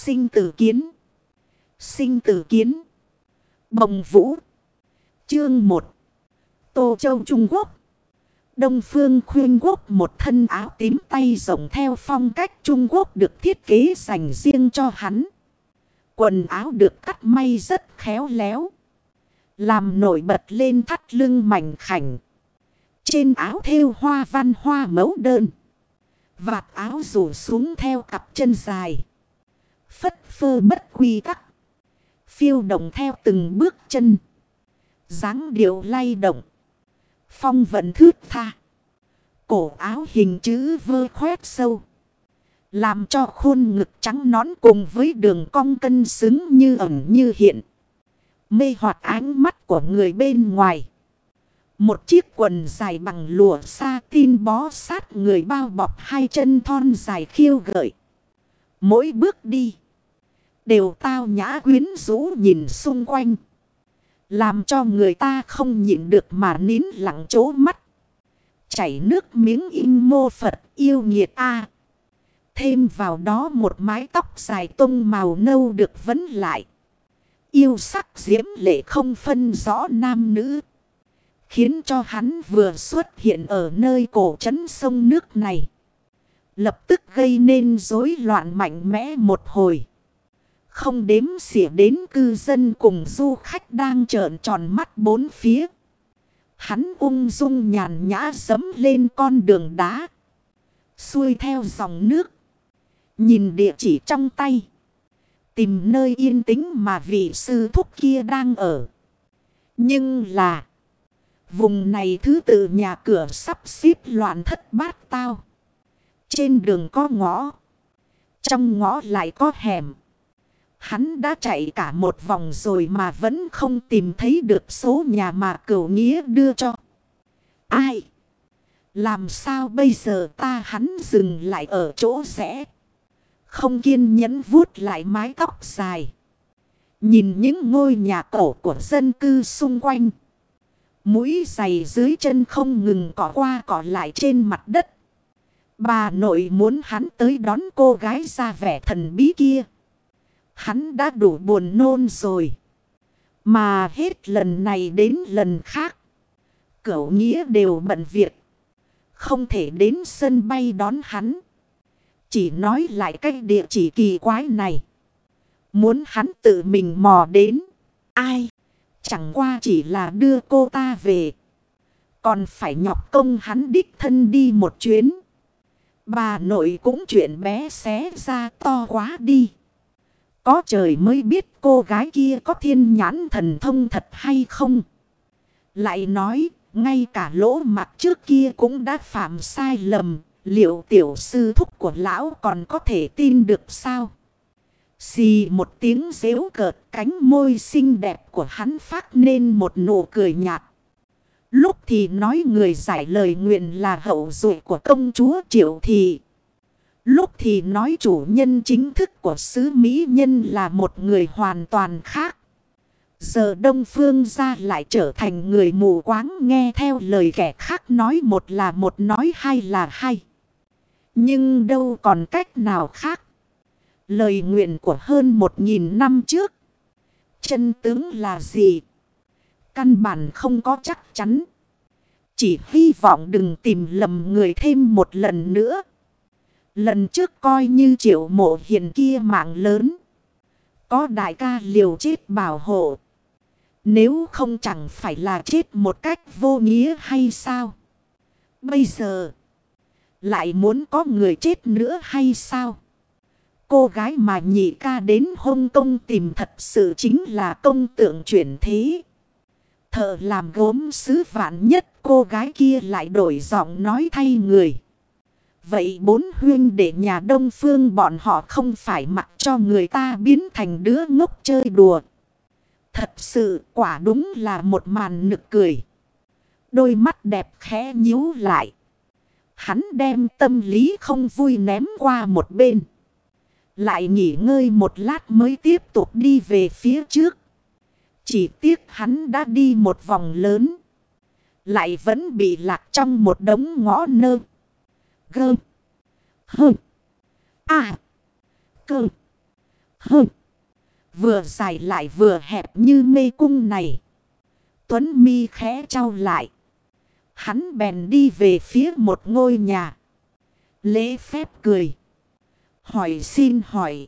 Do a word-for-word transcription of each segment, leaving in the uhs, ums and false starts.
Sinh tử kiến. Sinh tử kiến. Bồng Vũ. Chương một. Tô Châu Trung Quốc. Đông Phương Khuyên Quốc một thân áo tím tay rộng theo phong cách Trung Quốc được thiết kế dành riêng cho hắn. Quần áo được cắt may rất khéo léo, làm nổi bật lên thắt lưng mảnh khảnh. Trên áo thêu hoa văn hoa mẫu đơn. Vạt áo rủ xuống theo cặp chân dài. Phất phơ bất quy tắc. Phiêu động theo từng bước chân. Dáng điệu lay động. Phong vận thướt tha. Cổ áo hình chữ vơ khoét sâu, làm cho khuôn ngực trắng nõn cùng với đường cong cân xứng như ẩn như hiện. Mê hoặc ánh mắt của người bên ngoài. Một chiếc quần dài bằng lụa satin bó sát người bao bọc hai chân thon dài khiêu gợi. Mỗi bước đi đều tao nhã quyến rũ nhìn xung quanh, làm cho người ta không nhịn được mà nín lặng trố mắt. Chảy nước miếng in mô Phật yêu nghiệt a. Thêm vào đó một mái tóc dài tung màu nâu được vấn lại. Yêu sắc diễm lệ không phân rõ nam nữ, khiến cho hắn vừa xuất hiện ở nơi cổ trấn sông nước này, lập tức gây nên rối loạn mạnh mẽ một hồi. Không đếm xỉa đến cư dân cùng du khách đang trợn tròn mắt bốn phía. Hắn ung dung nhàn nhã dẫm lên con đường đá, xuôi theo dòng nước, nhìn địa chỉ trong tay, tìm nơi yên tĩnh mà vị sư thúc kia đang ở. Nhưng là vùng này thứ tự nhà cửa sắp xếp loạn thất bát tao. Trên đường có ngõ, trong ngõ lại có hẻm. Hắn đã chạy cả một vòng rồi mà vẫn không tìm thấy được số nhà mà Cửu Nghĩa đưa cho. Ai? Làm sao bây giờ ta? Hắn dừng lại ở chỗ rẽ, không kiên nhẫn vuốt lại mái tóc dài, nhìn những ngôi nhà cổ của dân cư xung quanh. Mũi giày dưới chân không ngừng cỏ qua cỏ lại trên mặt đất. Bà nội muốn hắn tới đón cô gái ra vẻ thần bí kia. Hắn đã đủ buồn nôn rồi, mà hết lần này đến lần khác Cửu Nghĩa đều bận việc, không thể đến sân bay đón hắn. Chỉ nói lại cái địa chỉ kỳ quái này, muốn hắn tự mình mò đến. Ai? Chẳng qua chỉ là đưa cô ta về, còn phải nhọc công hắn đích thân đi một chuyến. Bà nội cũng chuyện bé xé ra to quá đi. Có trời mới biết cô gái kia có thiên nhãn thần thông thật hay không. Lại nói, ngay cả lỗ mặt trước kia cũng đã phạm sai lầm. Liệu tiểu sư thúc của lão còn có thể tin được sao? Xì một tiếng giễu cợt, cánh môi xinh đẹp của hắn phát nên một nụ cười nhạt. Lúc thì nói người giải lời nguyện là hậu duệ của công chúa Triệu Thị. Lúc thì nói chủ nhân chính thức của xứ Mỹ Nhân là một người hoàn toàn khác. Giờ Đông Phương gia lại trở thành người mù quáng, nghe theo lời kẻ khác nói một là một, nói hai là hai. Nhưng đâu còn cách nào khác. Lời nguyện của hơn một nghìn năm trước, chân tướng là gì? Căn bản không có chắc chắn. Chỉ hy vọng đừng tìm lầm người thêm một lần nữa. Lần trước coi như Triệu Mộ Hiền kia mạng lớn, có đại ca liều chết bảo hộ. Nếu không chẳng phải là chết một cách vô nghĩa hay sao? Bây giờ lại muốn có người chết nữa hay sao? Cô gái mà nhị ca đến Hồng Kông tìm thật sự chính là công tượng chuyển thế. Thợ làm gốm xứ Vạn Nhất, cô gái kia lại đổi giọng nói thay người. Vậy bốn huynh đệ nhà Đông Phương bọn họ không phải mặc cho người ta biến thành đứa ngốc chơi đùa. Thật sự quả đúng là một màn nực cười. Đôi mắt đẹp khẽ nhíu lại. Hắn đem tâm lý không vui ném qua một bên, lại nghỉ ngơi một lát mới tiếp tục đi về phía trước. Chỉ tiếc hắn đã đi một vòng lớn, lại vẫn bị lạc trong một đống ngõ nơ. Gơ. Hơ. À. Cơ. hơ. Vừa dài lại vừa hẹp như mê cung này. Tuấn mi khẽ trao lại. Hắn bèn đi về phía một ngôi nhà. Lễ phép cười. Hỏi xin hỏi.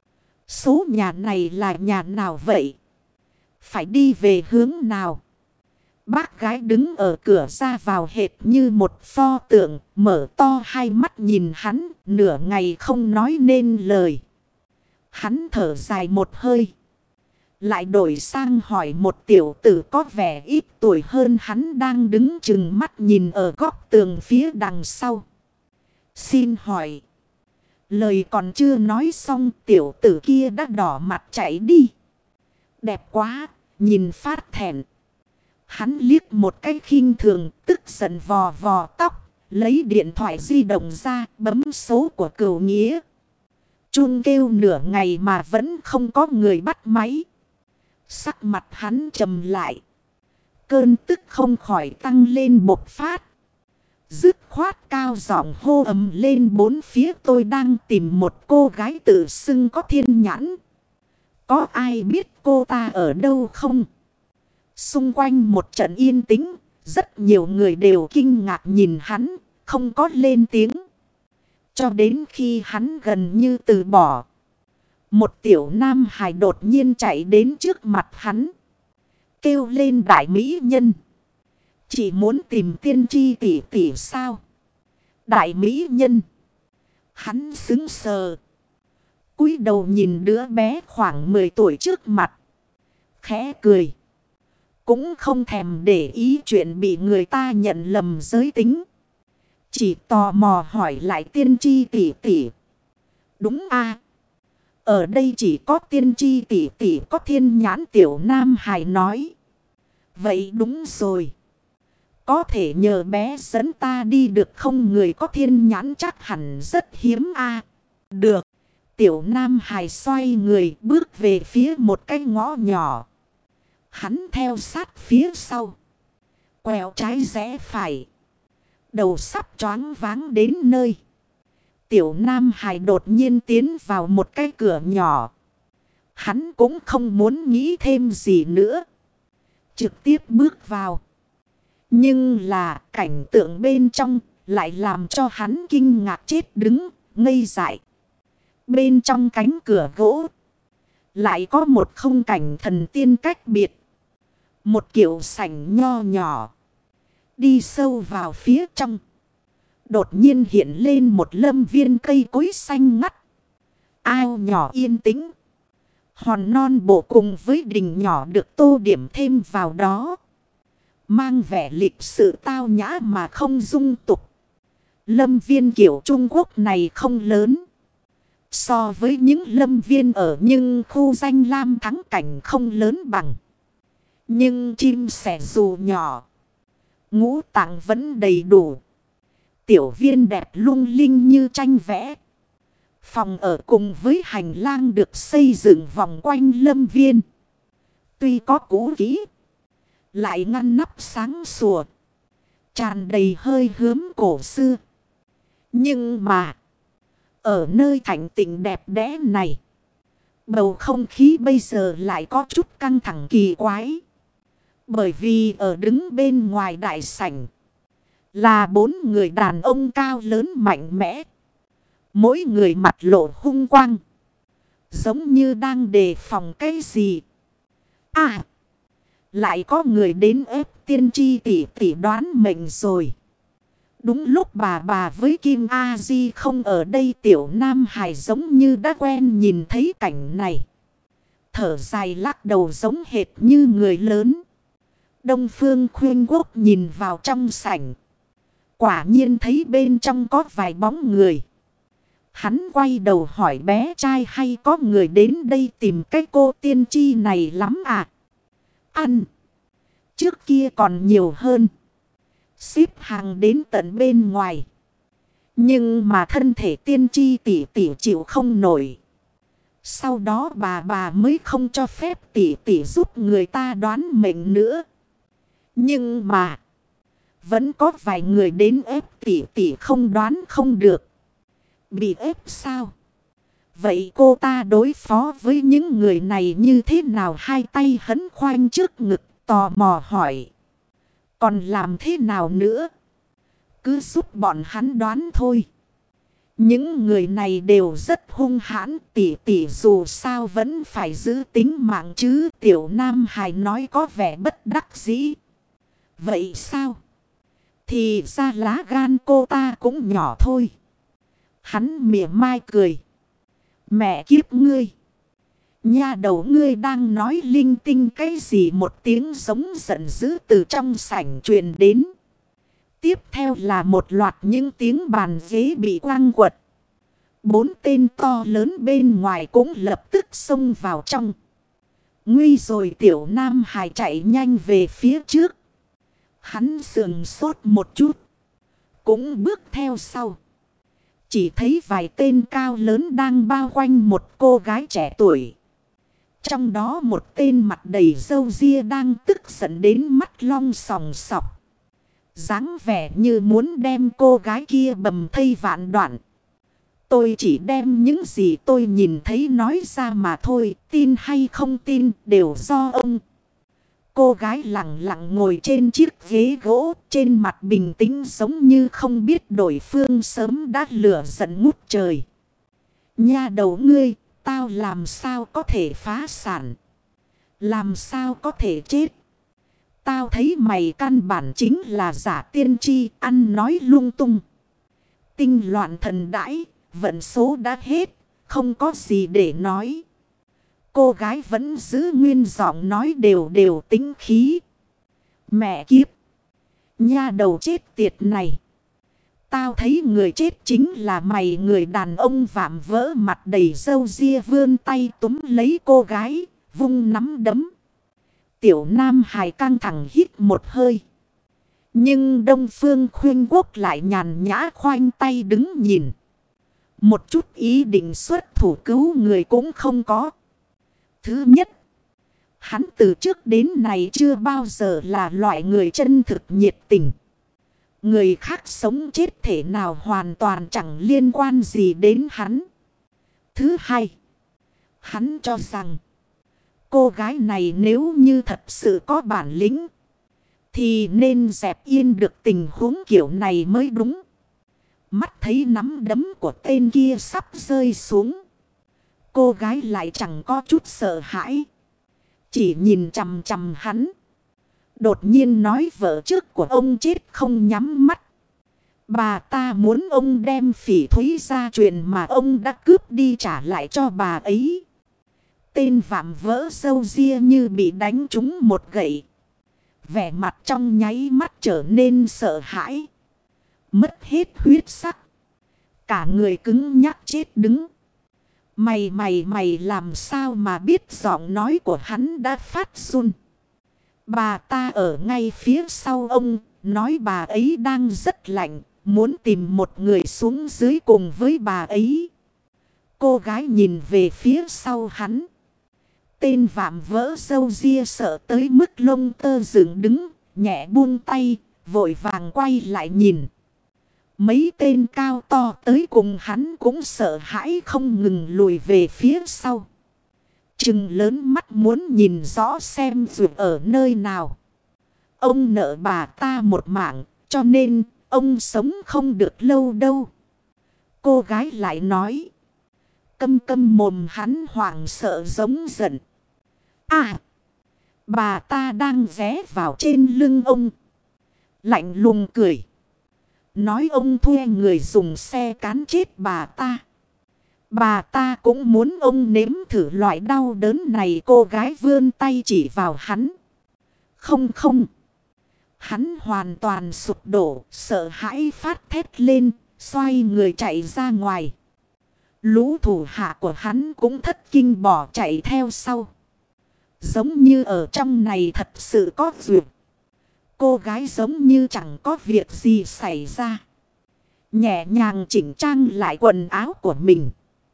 Số nhà này là nhà nào vậy? Phải đi về hướng nào? Bác gái đứng ở cửa ra vào hệt như một pho tượng. Mở to hai mắt nhìn hắn. Nửa ngày không nói nên lời. Hắn thở dài một hơi. Lại đổi sang hỏi một tiểu tử có vẻ ít tuổi hơn hắn đang đứng chừng mắt nhìn ở góc tường phía đằng sau. Xin hỏi. Lời còn chưa nói xong tiểu tử kia đã đỏ mặt chạy đi. Đẹp quá, nhìn phát thẹn. Hắn liếc một cái khinh thường tức giận vò vò tóc. Lấy điện thoại di động ra bấm số của cửu nghĩa. Chuông kêu nửa ngày mà vẫn không có người bắt máy. Sắc mặt hắn trầm lại. Cơn tức không khỏi tăng lên bộc phát. Dứt khoát cao giọng hô ầm lên bốn phía tôi đang tìm một cô gái tự xưng có thiên nhãn. Có ai biết cô ta ở đâu không? Xung quanh một trận yên tĩnh. Rất nhiều người đều kinh ngạc nhìn hắn. Không có lên tiếng. Cho đến khi hắn gần như từ bỏ. Một tiểu nam hài đột nhiên chạy đến trước mặt hắn. Kêu lên đại mỹ nhân. Chỉ muốn tìm tiên tri tỷ tỷ sao? Đại mỹ nhân. Hắn sững sờ. Cúi đầu nhìn đứa bé khoảng mười tuổi trước mặt. Khẽ cười. Cũng không thèm để ý chuyện bị người ta nhận lầm giới tính. Chỉ tò mò hỏi lại tiên tri tỷ tỷ. Đúng a, ở đây chỉ có tiên tri tỷ tỷ có thiên nhãn tiểu nam hài nói. Vậy đúng rồi. Có thể nhờ bé dẫn ta đi được không? Người có thiên nhãn chắc hẳn rất hiếm a. Được. Tiểu nam hài xoay người bước về phía một cái ngõ nhỏ. Hắn theo sát phía sau. Quẹo trái rẽ phải. Đầu sắp choáng váng đến nơi. Tiểu nam hài đột nhiên tiến vào một cái cửa nhỏ. Hắn cũng không muốn nghĩ thêm gì nữa. Trực tiếp bước vào. Nhưng là cảnh tượng bên trong lại làm cho hắn kinh ngạc chết đứng, ngây dại. Bên trong cánh cửa gỗ lại có một không cảnh thần tiên cách biệt. Một kiểu sảnh nho nhỏ. Đi sâu vào phía trong. Đột nhiên hiện lên một lâm viên cây cối xanh ngắt. Ao nhỏ yên tĩnh. Hòn non bộ cùng với đình nhỏ được tô điểm thêm vào đó. Mang vẻ lịch sự tao nhã mà không dung tục. Lâm viên kiểu Trung Quốc này không lớn. So với những lâm viên ở những khu danh lam thắng cảnh không lớn bằng. Nhưng chim sẻ dù nhỏ. Ngũ tạng vẫn đầy đủ. Tiểu viên đẹp lung linh như tranh vẽ. Phòng ở cùng với hành lang được xây dựng vòng quanh lâm viên. Tuy có cũ kỹ. Lại ngăn nắp sáng sủa. Tràn đầy hơi hướng cổ xưa. Nhưng mà. Ở nơi thành tịnh đẹp đẽ này. Bầu không khí bây giờ lại có chút căng thẳng kỳ quái. Bởi vì ở đứng bên ngoài đại sảnh. Là bốn người đàn ông cao lớn mạnh mẽ. Mỗi người mặt lộ hung quang. Giống như đang đề phòng cái gì. À. Lại có người đến ép tiên tri tỷ tỷ đoán mệnh rồi. Đúng lúc bà bà với Kim A Di không ở đây, tiểu nam hài giống như đã quen nhìn thấy cảnh này. Thở dài lắc đầu giống hệt như người lớn. Đông Phương Khuyên Quốc nhìn vào trong sảnh. Quả nhiên thấy bên trong có vài bóng người. Hắn quay đầu hỏi bé trai hay có người đến đây tìm cái cô tiên tri này lắm à? Ăn. Trước kia còn nhiều hơn. Xếp hàng đến tận bên ngoài. Nhưng mà thân thể tiên tri tỷ tỷ chịu không nổi. Sau đó bà bà mới không cho phép tỷ tỷ giúp người ta đoán mệnh nữa. Nhưng mà. Vẫn có vài người đến ép tỷ tỷ không đoán không được. Bị ép sao? Vậy cô ta đối phó với những người này như thế nào? Hai tay hấn khoanh trước ngực tò mò hỏi. Còn làm thế nào nữa? Cứ giúp bọn hắn đoán thôi. Những người này đều rất hung hãn, tỷ tỷ dù sao vẫn phải giữ tính mạng chứ. Tiểu Nam Hải nói có vẻ bất đắc dĩ. Vậy sao? Thì ra lá gan cô ta cũng nhỏ thôi. Hắn mỉa mai cười. Mẹ kiếp ngươi! Nha đầu ngươi đang nói linh tinh cái gì? Một tiếng giống giận dữ từ trong sảnh truyền đến. Tiếp theo là một loạt những tiếng bàn ghế bị quăng quật. Bốn tên to lớn bên ngoài cũng lập tức xông vào trong. Nguy rồi! Tiểu Nam Hải chạy nhanh về phía trước. Hắn sườn sốt một chút. Cũng bước theo sau. Chỉ thấy vài tên cao lớn đang bao quanh một cô gái trẻ tuổi. Trong đó một tên mặt đầy râu ria đang tức giận đến mắt long sòng sọc. Dáng vẻ như muốn đem cô gái kia bầm thây vạn đoạn. Tôi chỉ đem những gì tôi nhìn thấy nói ra mà thôi. Tin hay không tin đều do ông. Cô gái lặng lặng ngồi trên chiếc ghế gỗ. Trên mặt bình tĩnh giống như không biết đối phương sớm đã lửa giận ngút trời. Nha đầu ngươi, tao làm sao có thể phá sản? Làm sao có thể chết? Tao thấy mày căn bản chính là giả tiên tri, ăn nói lung tung. Tinh loạn thần đãi, vận số đã hết, không có gì để nói. Cô gái vẫn giữ nguyên giọng nói đều đều tính khí. Mẹ kiếp! Nha đầu chết tiệt này! Tao thấy người chết chính là mày. Người đàn ông vạm vỡ mặt đầy râu ria vươn tay túm lấy cô gái, vung nắm đấm. Tiểu Nam Hải căng thẳng hít một hơi. Nhưng Đông Phương Khuyên Quốc lại nhàn nhã khoanh tay đứng nhìn. Một chút ý định xuất thủ cứu người cũng không có. Thứ nhất, hắn từ trước đến nay chưa bao giờ là loại người chân thực nhiệt tình. Người khác sống chết thể nào hoàn toàn chẳng liên quan gì đến hắn. Thứ hai, hắn cho rằng cô gái này nếu như thật sự có bản lĩnh thì nên dẹp yên được tình huống kiểu này mới đúng. Mắt thấy nắm đấm của tên kia sắp rơi xuống. Cô gái lại chẳng có chút sợ hãi. Chỉ nhìn chằm chằm hắn. Đột nhiên nói vợ trước của ông chết không nhắm mắt. Bà ta muốn ông đem phỉ thúy gia truyền mà ông đã cướp đi trả lại cho bà ấy. Tên vạm vỡ râu ria như bị đánh trúng một gậy. Vẻ mặt trong nháy mắt trở nên sợ hãi. Mất hết huyết sắc. Cả người cứng nhắc chết đứng. Mày mày mày làm sao mà biết? Giọng nói của hắn đã phát run. Bà ta ở ngay phía sau ông. Nói bà ấy đang rất lạnh. Muốn tìm một người xuống dưới cùng với bà ấy. Cô gái nhìn về phía sau hắn. Tên vạm vỡ râu ria sợ tới mức lông tơ dựng đứng. Nhẹ buông tay. Vội vàng quay lại nhìn. Mấy tên cao to tới cùng hắn cũng sợ hãi không ngừng lùi về phía sau. Trừng lớn mắt muốn nhìn rõ xem dù ở nơi nào. Ông nợ bà ta một mạng cho nên ông sống không được lâu đâu. Cô gái lại nói. Câm câm mồm. Hắn hoảng sợ giống giận. À! Bà ta đang ghé vào trên lưng ông. Lạnh lùng cười. Nói ông thuê người dùng xe cán chết bà ta. Bà ta cũng muốn ông nếm thử loại đau đớn này. Cô gái vươn tay chỉ vào hắn. Không không. Hắn hoàn toàn sụp đổ. Sợ hãi phát thét lên. Xoay người chạy ra ngoài. Lũ thủ hạ của hắn cũng thất kinh bỏ chạy theo sau. Giống như ở trong này thật sự có duyệt. Cô gái giống như chẳng có việc gì xảy ra. Nhẹ nhàng chỉnh trang lại quần áo của mình.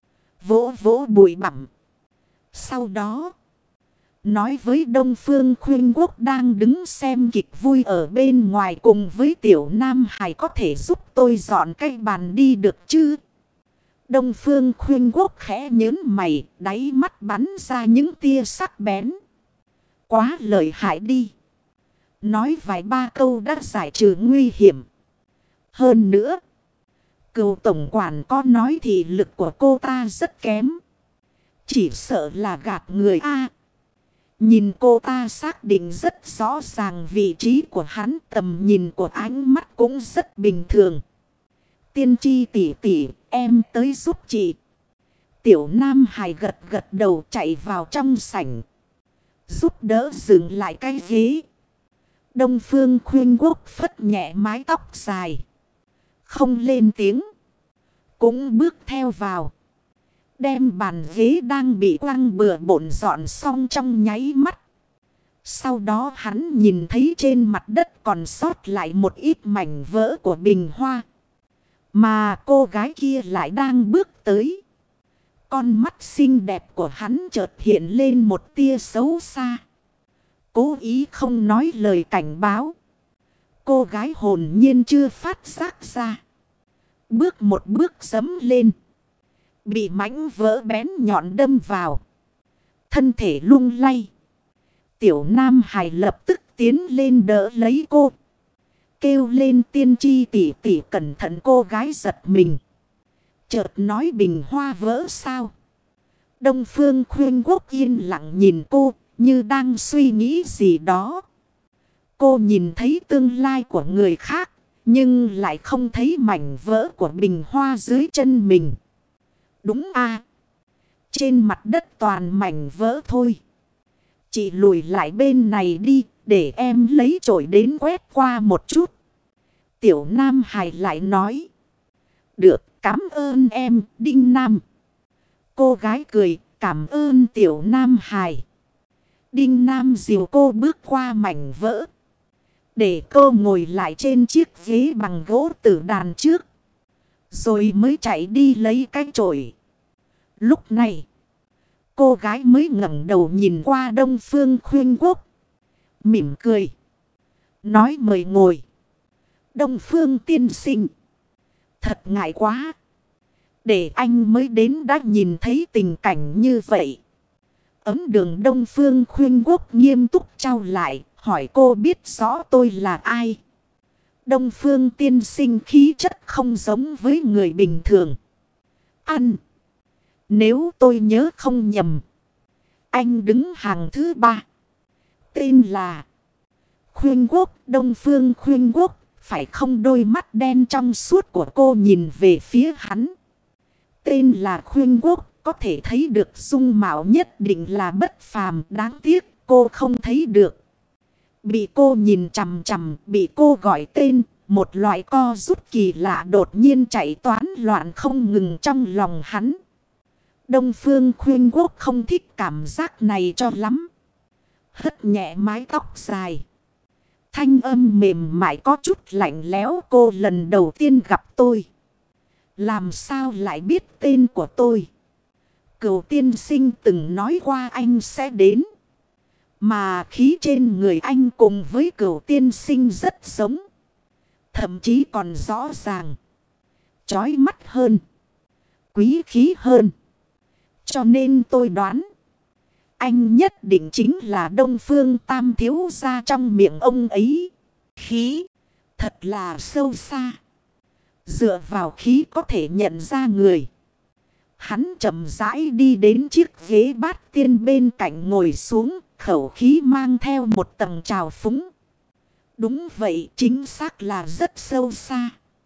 Vỗ vỗ bụi bặm. Sau đó, nói với Đông Phương Khuyên Quốc đang đứng xem kịch vui ở bên ngoài cùng với Tiểu Nam Hải có thể giúp tôi dọn cái bàn đi được chứ? Đông Phương Khuyên Quốc khẽ nhớn mày, đáy mắt bắn ra những tia sắc bén. Quá lợi hại đi. Nói vài ba câu đã giải trừ nguy hiểm. Hơn nữa, Cửu tổng quản có nói thì lực của cô ta rất kém. Chỉ sợ là gạt người A. Nhìn cô ta xác định rất rõ ràng vị trí của hắn, tầm nhìn của ánh mắt cũng rất bình thường. Tiên tri tỷ tỷ, em tới giúp chị. Tiểu Nam Hải gật gật đầu chạy vào trong sảnh. Giúp đỡ dừng lại cái ghế. Đông Phương Khuyên Quốc phất nhẹ mái tóc dài. Không lên tiếng. Cũng bước theo vào. Đem bàn ghế đang bị quăng bừa bộn dọn xong trong nháy mắt. Sau đó hắn nhìn thấy trên mặt đất còn sót lại một ít mảnh vỡ của bình hoa. Mà cô gái kia lại đang bước tới. Con mắt xinh đẹp của hắn chợt hiện lên một tia xấu xa. Cố ý không nói lời cảnh báo. Cô gái hồn nhiên chưa phát giác ra. Bước một bước giẫm lên. Bị mảnh vỡ bén nhọn đâm vào. Thân thể lung lay. Tiểu Nam Hải lập tức tiến lên đỡ lấy cô. Kêu lên tiên tri tỷ tỷ, cẩn thận. Cô gái giật mình. Chợt nói bình hoa vỡ sao. Đông Phương Khuyên Quốc yên lặng nhìn cô, như đang suy nghĩ gì đó. Cô nhìn thấy tương lai của người khác, nhưng lại không thấy mảnh vỡ của bình hoa dưới chân mình. Đúng à. Trên mặt đất toàn mảnh vỡ thôi. Chị lùi lại bên này đi, để em lấy chổi đến quét qua một chút. Tiểu Nam Hải lại nói. Được, cảm ơn em, Đinh Nam. Cô gái cười, cảm ơn Tiểu Nam Hải. Đinh Nam dìu cô bước qua mảnh vỡ. Để cô ngồi lại trên chiếc ghế bằng gỗ tử đàn trước. Rồi mới chạy đi lấy cái chổi. Lúc này, cô gái mới ngẩng đầu nhìn qua Đông Phương Khuyên Quốc. Mỉm cười. Nói mời ngồi. Đông Phương tiên sinh. Thật ngại quá. Để anh mới đến đã nhìn thấy tình cảnh như vậy. Ấm đường Đông Phương Khuyên Quốc nghiêm túc trao lại. Hỏi cô biết rõ tôi là ai. Đông Phương tiên sinh khí chất không giống với người bình thường. Ăn. Nếu tôi nhớ không nhầm. Anh đứng hàng thứ ba. Tên là Khuyên Quốc. Đông Phương Khuyên Quốc. Phải không? Đôi mắt đen trong suốt của cô nhìn về phía hắn. Tên là Khuyên Quốc. Có thể thấy được dung mạo nhất định là bất phàm. Đáng tiếc cô không thấy được. Bị cô nhìn chằm chằm, bị cô gọi tên, một loại co rút kỳ lạ đột nhiên chạy toán loạn không ngừng trong lòng hắn. Đông Phương Khuyên Quốc không thích cảm giác này cho lắm. Hất nhẹ mái tóc dài. Thanh âm mềm mại có chút lạnh lẽo. Cô lần đầu tiên gặp tôi. Làm sao lại biết tên của tôi? Cửu tiên sinh từng nói qua anh sẽ đến. Mà khí trên người anh cùng với cửu tiên sinh rất giống. Thậm chí còn rõ ràng. Chói mắt hơn. Quý khí hơn. Cho nên tôi đoán. Anh nhất định chính là Đông Phương Tam thiếu gia trong miệng ông ấy. Khí. Thật là sâu xa. Dựa vào khí có thể nhận ra người. Hắn chậm rãi đi đến chiếc ghế bát tiên bên cạnh ngồi xuống. Khẩu khí mang theo một tầng trào phúng. Đúng vậy, chính xác là rất sâu xa.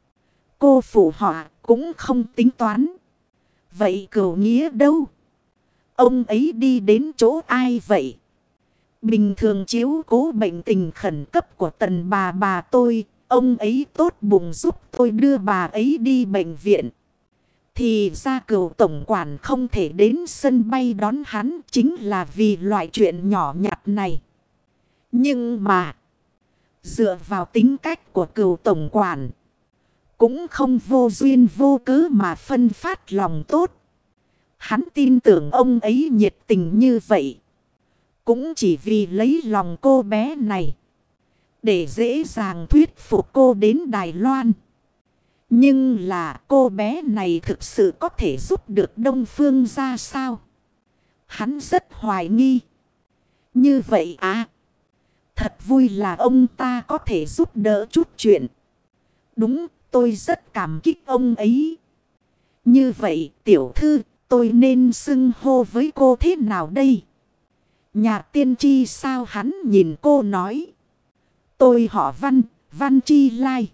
Cô phụ họa cũng không tính toán. Vậy Cửu Nghĩa đâu? Ông ấy đi đến chỗ ai vậy? Bình thường chiếu cố bệnh tình khẩn cấp của tần bà bà tôi. Ông ấy tốt bụng giúp tôi đưa bà ấy đi bệnh viện. Thì ra Cửu tổng quản không thể đến sân bay đón hắn chính là vì loại chuyện nhỏ nhặt này. Nhưng mà, dựa vào tính cách của Cửu tổng quản, cũng không vô duyên vô cớ mà phân phát lòng tốt. Hắn tin tưởng ông ấy nhiệt tình như vậy, cũng chỉ vì lấy lòng cô bé này, để dễ dàng thuyết phục cô đến Đài Loan. Nhưng là cô bé này thực sự có thể giúp được Đông Phương ra sao? Hắn rất hoài nghi. Như vậy à? Thật vui là ông ta có thể giúp đỡ chút chuyện. Đúng, tôi rất cảm kích ông ấy. Như vậy tiểu thư, tôi nên xưng hô với cô thế nào đây? Nhà tiên tri sao? Hắn nhìn cô nói. Tôi họ Văn, Văn Chi Lai.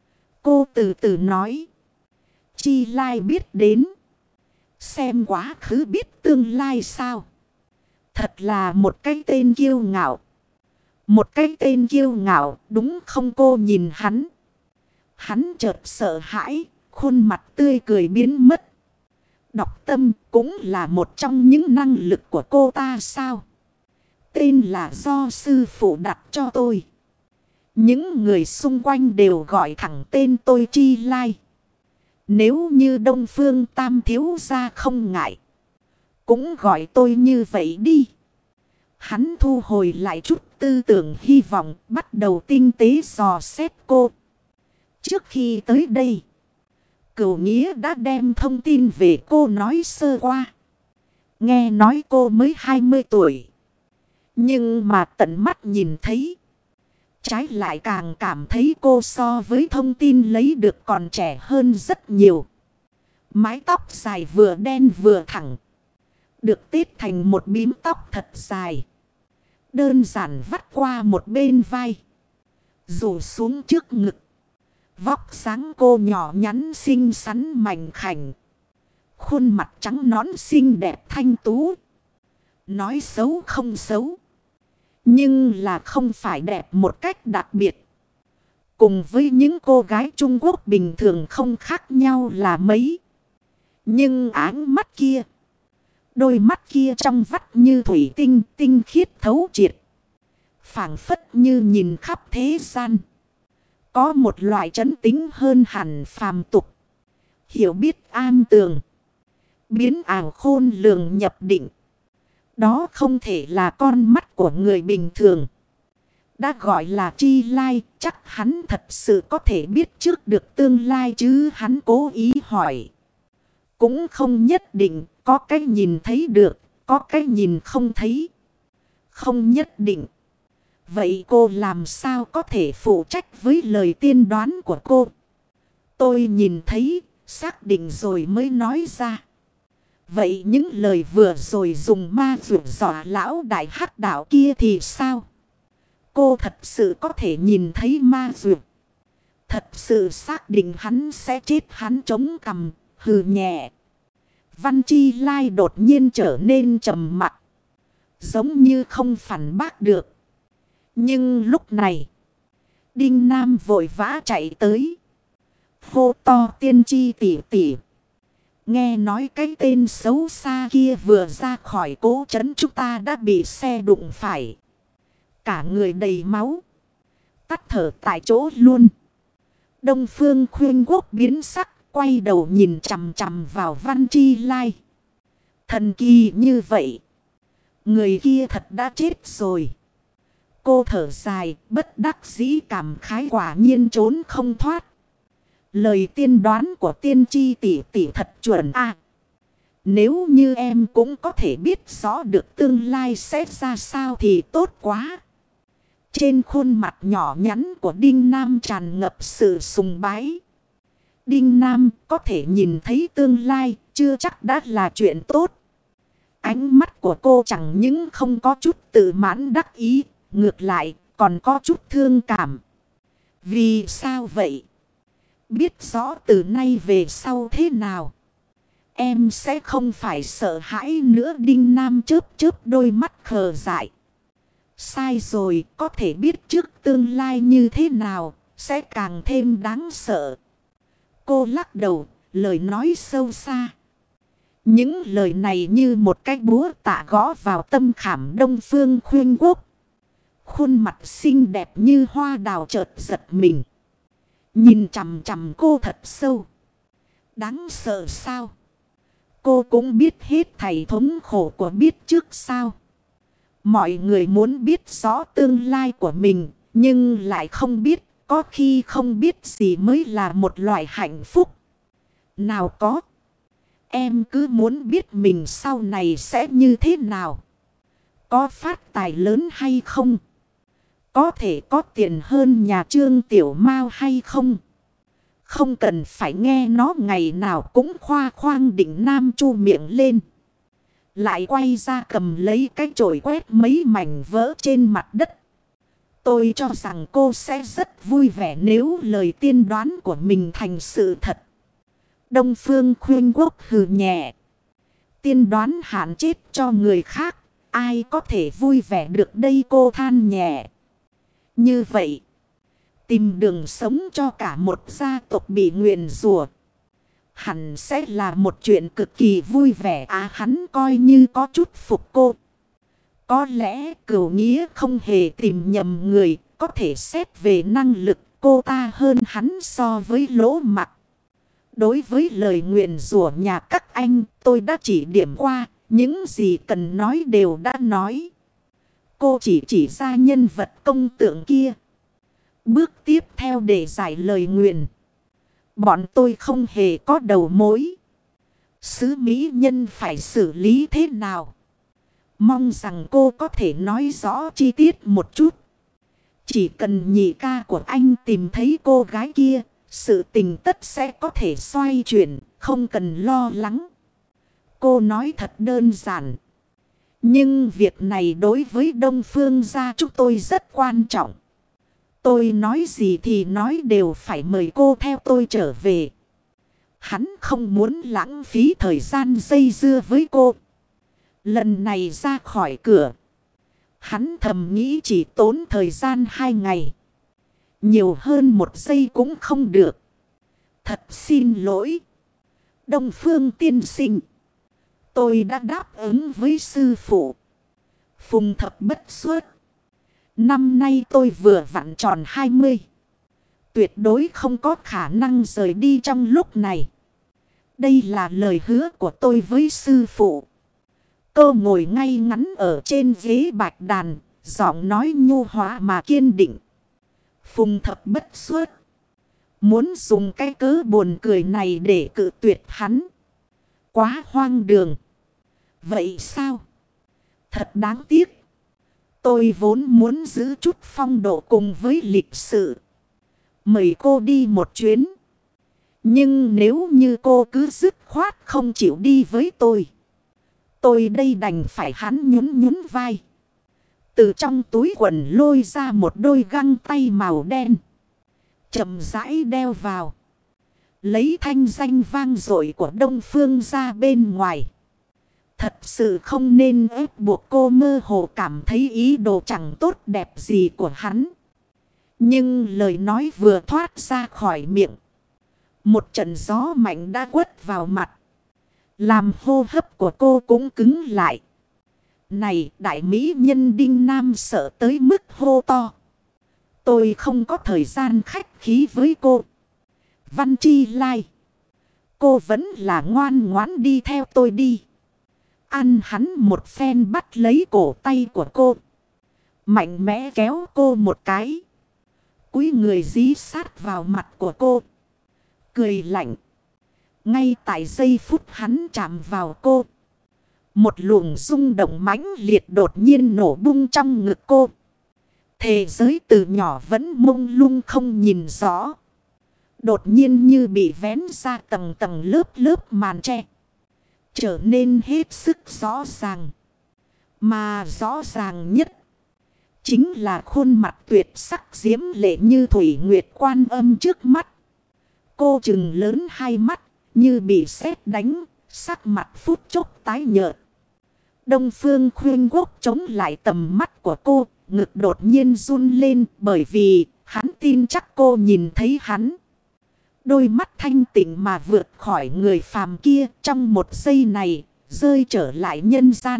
Cô từ từ nói. Chi Lai biết đến. Xem quá khứ biết tương lai sao? Thật là một cái tên kiêu ngạo. Một cái tên kiêu ngạo, đúng không? Cô nhìn hắn. Hắn chợt sợ hãi, khuôn mặt tươi cười biến mất. Đọc tâm cũng là một trong những năng lực của cô ta sao? Tên là do sư phụ đặt cho tôi. Những người xung quanh đều gọi thẳng tên tôi Chi Lai. Nếu như Đông Phương Tam thiếu gia không ngại, cũng gọi tôi như vậy đi. Hắn thu hồi lại chút tư tưởng hy vọng, bắt đầu tinh tế dò xét cô. Trước khi tới đây, Cửu Nghĩa đã đem thông tin về cô nói sơ qua. Nghe nói cô mới hai mươi tuổi. Nhưng mà tận mắt nhìn thấy, trái lại càng cảm thấy cô so với thông tin lấy được còn trẻ hơn rất nhiều. Mái tóc dài vừa đen vừa thẳng, được tết thành một bím tóc thật dài. Đơn giản vắt qua một bên vai, rủ xuống trước ngực. Vóc dáng cô nhỏ nhắn xinh xắn mảnh khảnh. Khuôn mặt trắng nõn xinh đẹp thanh tú. Nói xấu không xấu, nhưng là không phải đẹp một cách đặc biệt. Cùng với những cô gái Trung Quốc bình thường không khác nhau là mấy. Nhưng áng mắt kia, đôi mắt kia trong vắt như thủy tinh, tinh khiết thấu triệt. Phảng phất như nhìn khắp thế gian. Có một loại trấn tính hơn hẳn phàm tục. Hiểu biết an tường, biến ảo khôn lường nhập định. Đó không thể là con mắt của người bình thường. Đã gọi là Chi Lai, chắc hắn thật sự có thể biết trước được tương lai chứ. Hắn cố ý hỏi. Cũng không nhất định, có cái nhìn thấy được, có cái nhìn không thấy. Không nhất định. Vậy cô làm sao có thể phụ trách với lời tiên đoán của cô? Tôi nhìn thấy, xác định rồi mới nói ra. Vậy những lời vừa rồi dùng ma dụ dọa lão đại hắc đạo kia thì sao? Cô thật sự có thể nhìn thấy ma dụ. Thật sự xác định hắn sẽ chết. Hắn chống cằm, hừ nhẹ. Văn Chi Lai đột nhiên trở nên trầm mặc, giống như không phản bác được. Nhưng lúc này, Đinh Nam vội vã chạy tới, hô to tiên tri tỷ tỷ. Nghe nói cái tên xấu xa kia vừa ra khỏi cố trấn chúng ta đã bị xe đụng phải. Cả người đầy máu, tắt thở tại chỗ luôn. Đông Phương Khuyên Quốc biến sắc, quay đầu nhìn chằm chằm vào Văn Chi Lai. Thần kỳ như vậy, người kia thật đã chết rồi. Cô thở dài, bất đắc dĩ cảm khái, quả nhiên trốn không thoát. Lời tiên đoán của tiên tri tỷ tỷ thật chuẩn à. Nếu như em cũng có thể biết rõ được tương lai sẽ ra sao thì tốt quá. Trên khuôn mặt nhỏ nhắn của Đinh Nam tràn ngập sự sùng bái. Đinh Nam có thể nhìn thấy tương lai chưa chắc đã là chuyện tốt. Ánh mắt của cô chẳng những không có chút tự mãn đắc ý, ngược lại còn có chút thương cảm. Vì sao vậy? Biết rõ từ nay về sau thế nào, em sẽ không phải sợ hãi nữa. Đinh Nam chớp chớp đôi mắt khờ dại. Sai rồi, có thể biết trước tương lai như thế nào, sẽ càng thêm đáng sợ. Cô lắc đầu, lời nói sâu xa. Những lời này như một cái búa tạ gõ vào tâm khảm Đông Phương Khuyên Quốc. Khuôn mặt xinh đẹp như hoa đào chợt giật mình. Nhìn chằm chằm cô thật sâu. Đáng sợ sao? Cô cũng biết hết thảy thống khổ của biết trước sao? Mọi người muốn biết rõ tương lai của mình, nhưng lại không biết có khi không biết gì mới là một loại hạnh phúc. Nào có. Em cứ muốn biết mình sau này sẽ như thế nào. Có phát tài lớn hay không? Có thể có tiền hơn nhà Trương Tiểu Mao hay không? Không cần phải nghe nó ngày nào cũng khoa khoang định nam chu miệng lên. Lại quay ra cầm lấy cái chổi quét mấy mảnh vỡ trên mặt đất. Tôi cho rằng cô sẽ rất vui vẻ nếu lời tiên đoán của mình thành sự thật. Đông Phương Khuyên Quốc hừ nhẹ. Tiên đoán hạn chết cho người khác. Ai có thể vui vẻ được đây, cô than nhẹ. Như vậy, tìm đường sống cho cả một gia tộc bị nguyền rủa hẳn sẽ là một chuyện cực kỳ vui vẻ. À, hắn coi như có chút phục cô. Có lẽ Cửu Nghĩa không hề tìm nhầm người. Có thể xét về năng lực cô ta hơn hắn so với Lỗ Mặc. Đối với lời nguyền rủa nhà các anh, tôi đã chỉ điểm qua. Những gì cần nói đều đã nói. Cô chỉ chỉ ra nhân vật công tượng kia. Bước tiếp theo để giải lời nguyền. Bọn tôi không hề có đầu mối. Sứ mỹ nhân phải xử lý thế nào? Mong rằng cô có thể nói rõ chi tiết một chút. Chỉ cần nhị ca của anh tìm thấy cô gái kia, sự tình tất sẽ có thể xoay chuyển, không cần lo lắng. Cô nói thật đơn giản. Nhưng việc này đối với Đông Phương gia chúng tôi rất quan trọng. Tôi nói gì thì nói đều phải mời cô theo tôi trở về. Hắn không muốn lãng phí thời gian dây dưa với cô. Lần này ra khỏi cửa, hắn thầm nghĩ chỉ tốn thời gian hai ngày. Nhiều hơn một giây cũng không được. Thật xin lỗi, Đông Phương tiên sinh. Tôi đã đáp ứng với sư phụ. Phùng thập bất xuất. Năm nay tôi vừa vặn tròn hai mươi. Tuyệt đối không có khả năng rời đi trong lúc này. Đây là lời hứa của tôi với sư phụ. Cô ngồi ngay ngắn ở trên ghế bạch đàn. Giọng nói nhu hóa mà kiên định. Phùng thập bất xuất. Muốn dùng cái cớ buồn cười này để cự tuyệt hắn. Quá hoang đường. Vậy sao? Thật đáng tiếc. Tôi vốn muốn giữ chút phong độ cùng với lịch sự. Mời cô đi một chuyến. Nhưng nếu như cô cứ dứt khoát không chịu đi với tôi, tôi đây đành phải. Hắn nhún nhún vai. Từ trong túi quần lôi ra một đôi găng tay màu đen. Chậm rãi đeo vào. Lấy thanh danh vang dội của Đông Phương ra bên ngoài. Thật sự không nên ép buộc cô mơ hồ cảm thấy ý đồ chẳng tốt đẹp gì của hắn. Nhưng lời nói vừa thoát ra khỏi miệng, một trận gió mạnh đã quất vào mặt. Làm hô hấp của cô cũng cứng lại. Này, đại mỹ nhân Đinh Nam sợ tới mức hô to. Tôi không có thời gian khách khí với cô. Văn Chi Lai, cô vẫn là ngoan ngoãn đi theo tôi đi. Ăn hắn một phen bắt lấy cổ tay của cô. Mạnh mẽ kéo cô một cái. Cúi người dí sát vào mặt của cô. Cười lạnh. Ngay tại giây phút hắn chạm vào cô, một luồng rung động mãnh liệt đột nhiên nổ bung trong ngực cô. Thế giới từ nhỏ vẫn mông lung không nhìn rõ. Đột nhiên như bị vén ra tầng tầng lớp lớp màn tre. Trở nên hết sức rõ ràng. Mà rõ ràng nhất chính là khuôn mặt tuyệt sắc diễm lệ như thủy nguyệt Quan Âm trước mắt. Cô trừng lớn hai mắt như bị sét đánh, sắc mặt phút chốc tái nhợt. Đông Phương Khuyên Quốc chống lại tầm mắt của cô, ngực đột nhiên run lên bởi vì hắn tin chắc cô nhìn thấy hắn. Đôi mắt thanh tịnh mà vượt khỏi người phàm kia trong một giây này rơi trở lại nhân gian.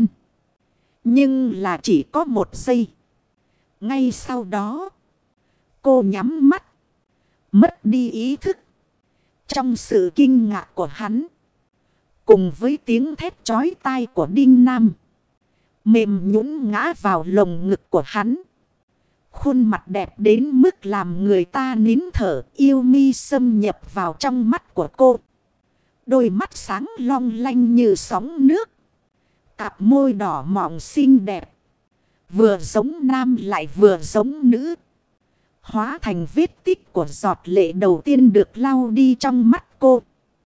Nhưng là chỉ có một giây. Ngay sau đó, cô nhắm mắt, mất đi ý thức. Trong sự kinh ngạc của hắn, cùng với tiếng thét chói tai của Đinh Nam, mềm nhũn ngã vào lồng ngực của hắn. Khuôn mặt đẹp đến mức làm người ta nín thở, yêu mi xâm nhập vào trong mắt của cô. Đôi mắt sáng long lanh như sóng nước. Cặp môi đỏ mọng xinh đẹp. Vừa giống nam lại vừa giống nữ. Hóa thành vết tích của giọt lệ đầu tiên được lau đi trong mắt cô.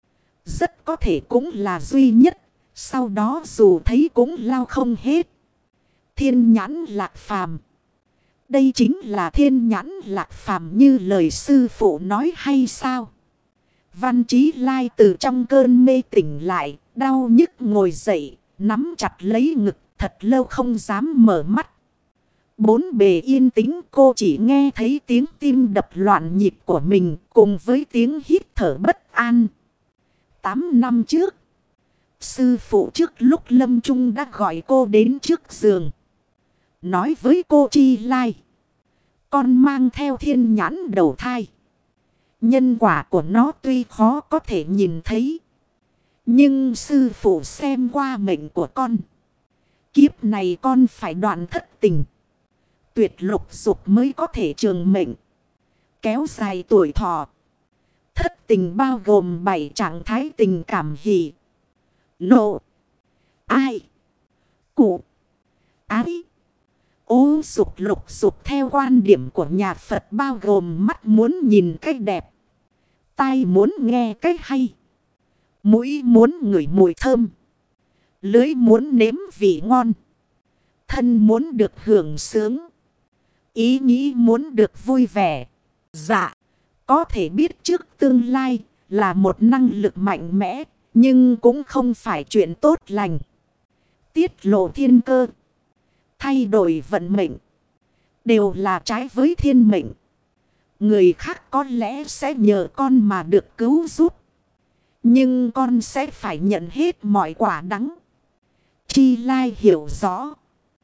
Rất có thể cũng là duy nhất. Sau đó dù thấy cũng lau không hết. Thiên nhãn lạc phàm. Đây chính là thiên nhãn lạc phàm như lời sư phụ nói hay sao? Văn Chí Lai từ trong cơn mê tỉnh lại, đau nhức ngồi dậy, nắm chặt lấy ngực, thật lâu không dám mở mắt. Bốn bề yên tĩnh, cô chỉ nghe thấy tiếng tim đập loạn nhịp của mình cùng với tiếng hít thở bất an. Tám năm trước, sư phụ trước lúc lâm chung đã gọi cô đến trước giường. Nói với cô Chi Lai, con mang theo thiên nhãn đầu thai. Nhân quả của nó tuy khó có thể nhìn thấy, nhưng sư phụ xem qua mệnh của con. Kiếp này con phải đoạn thất tình, tuyệt lục dục mới có thể trường mệnh, kéo dài tuổi thọ. Thất tình bao gồm bảy trạng thái tình cảm: hỷ, nộ, ai, cụ, ái, ô dục. Lục dục theo quan điểm của nhà Phật bao gồm mắt muốn nhìn cái đẹp, tai muốn nghe cái hay, mũi muốn ngửi mùi thơm, lưỡi muốn nếm vị ngon, thân muốn được hưởng sướng, ý nghĩ muốn được vui vẻ. Dạ, có thể biết trước tương lai là một năng lực mạnh mẽ, nhưng cũng không phải chuyện tốt lành. Tiết lộ thiên cơ, thay đổi vận mệnh, đều là trái với thiên mệnh. Người khác có lẽ sẽ nhờ con mà được cứu giúp, nhưng con sẽ phải nhận hết mọi quả đắng. Chi Lai hiểu rõ,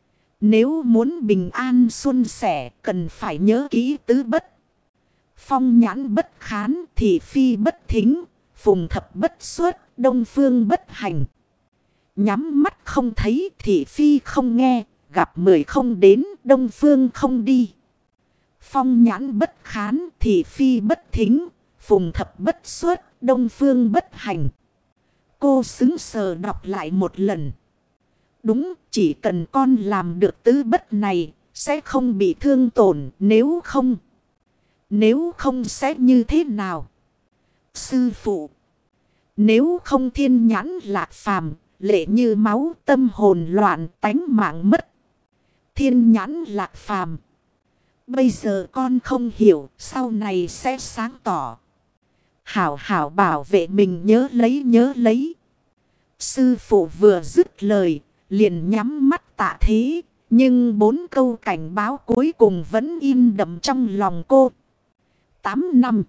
nếu muốn bình an suôn sẻ cần phải nhớ kỹ tứ bất. Phong nhãn bất khán, thị phi bất thính, phùng thập bất xuất, đông phương bất hành. Nhắm mắt không thấy, thị phi không nghe, gặp mười không đến, đông phương không đi. Phong nhãn bất khán, thị phi bất thính, phùng thập bất xuất, đông phương bất hành. Cô xứng sờ đọc lại một lần. Đúng, chỉ cần con làm được tứ bất này, sẽ không bị thương tổn, nếu không. Nếu không sẽ như thế nào? Sư phụ, nếu không thiên nhãn lạc phàm, lệ như máu, tâm hồn loạn, tánh mạng mất. Thiên nhãn lạc phàm. Bây giờ con không hiểu, sau này sẽ sáng tỏ. Hảo hảo bảo vệ mình, nhớ lấy nhớ lấy. Sư phụ vừa dứt lời, liền nhắm mắt tạ thế. Nhưng bốn câu cảnh báo cuối cùng vẫn in đậm trong lòng cô. Tám năm.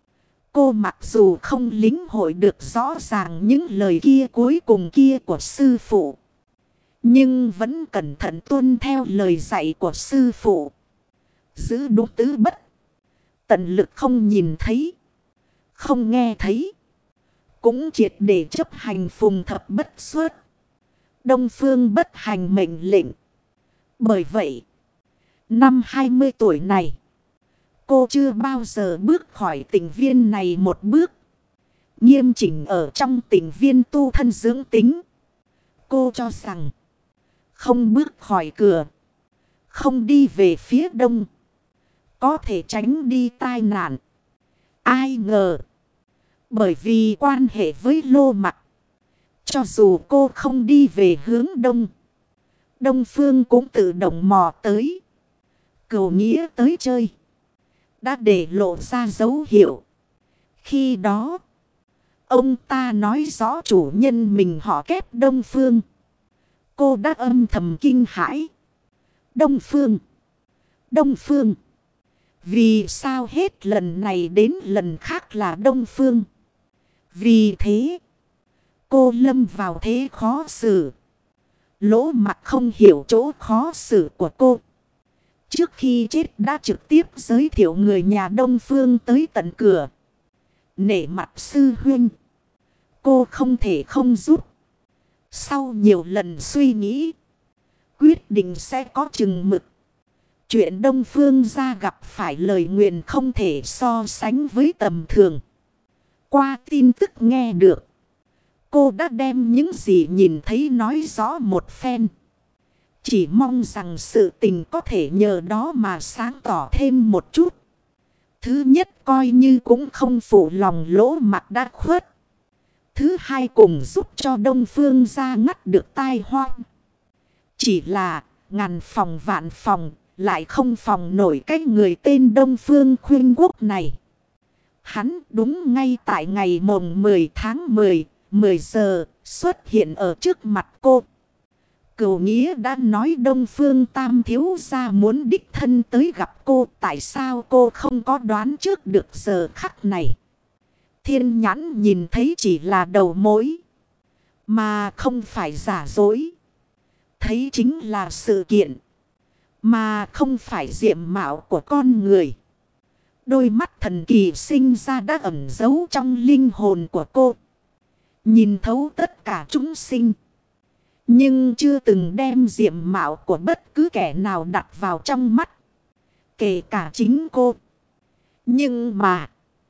Cô mặc dù không lĩnh hội được rõ ràng những lời kia cuối cùng kia của sư phụ, nhưng vẫn cẩn thận tuân theo lời dạy của sư phụ. Giữ đúng tứ bất. Tận lực không nhìn thấy, không nghe thấy, cũng triệt để chấp hành phùng thập bất xuất, đông phương bất hành mệnh lệnh. Bởi vậy, năm hai mươi tuổi này, cô chưa bao giờ bước khỏi tỉnh viên này một bước. Nghiêm chỉnh ở trong tỉnh viên tu thân dưỡng tính. Cô cho rằng, không bước khỏi cửa, không đi về phía đông, có thể tránh đi tai nạn. Ai ngờ, bởi vì quan hệ với Lô Mặc, cho dù cô không đi về hướng đông, Đông Phương cũng tự động mò tới. Cửu nghĩa tới chơi, đã để lộ ra dấu hiệu. Khi đó, ông ta nói rõ chủ nhân mình họ kép Đông Phương. Cô đã âm thầm kinh hãi. Đông Phương, Đông Phương. Vì sao hết lần này đến lần khác là Đông Phương? Vì thế, cô lâm vào thế khó xử. Lỗ Mặc không hiểu chỗ khó xử của cô. Trước khi chết đã trực tiếp giới thiệu người nhà Đông Phương tới tận cửa. Nể mặt sư huynh, cô không thể không giúp. Sau nhiều lần suy nghĩ, quyết định sẽ có chừng mực. Chuyện Đông Phương gia gặp phải lời nguyền không thể so sánh với tầm thường. Qua tin tức nghe được, cô đã đem những gì nhìn thấy nói rõ một phen. Chỉ mong rằng sự tình có thể nhờ đó mà sáng tỏ thêm một chút. Thứ nhất coi như cũng không phụ lòng lỗ mặt đã khuất. Thứ hai cùng giúp cho Đông Phương gia ngắt được tai họa. Chỉ là ngàn phòng vạn phòng lại không phòng nổi cái người tên Đông Phương Khuyên Quốc này. Hắn đúng ngay tại ngày mồng mười tháng mười, mười giờ xuất hiện ở trước mặt cô. Cửu Nghĩa đã nói Đông Phương Tam thiếu gia muốn đích thân tới gặp cô. Tại sao cô không có đoán trước được giờ khắc này? Thiên Nhãn nhìn thấy chỉ là đầu mối, mà không phải giả dối. Thấy chính là sự kiện, mà không phải diện mạo của con người. Đôi mắt thần kỳ sinh ra đã ẩn giấu trong linh hồn của cô. Nhìn thấu tất cả chúng sinh. Nhưng chưa từng đem diện mạo của bất cứ kẻ nào đặt vào trong mắt. Kể cả chính cô. Nhưng mà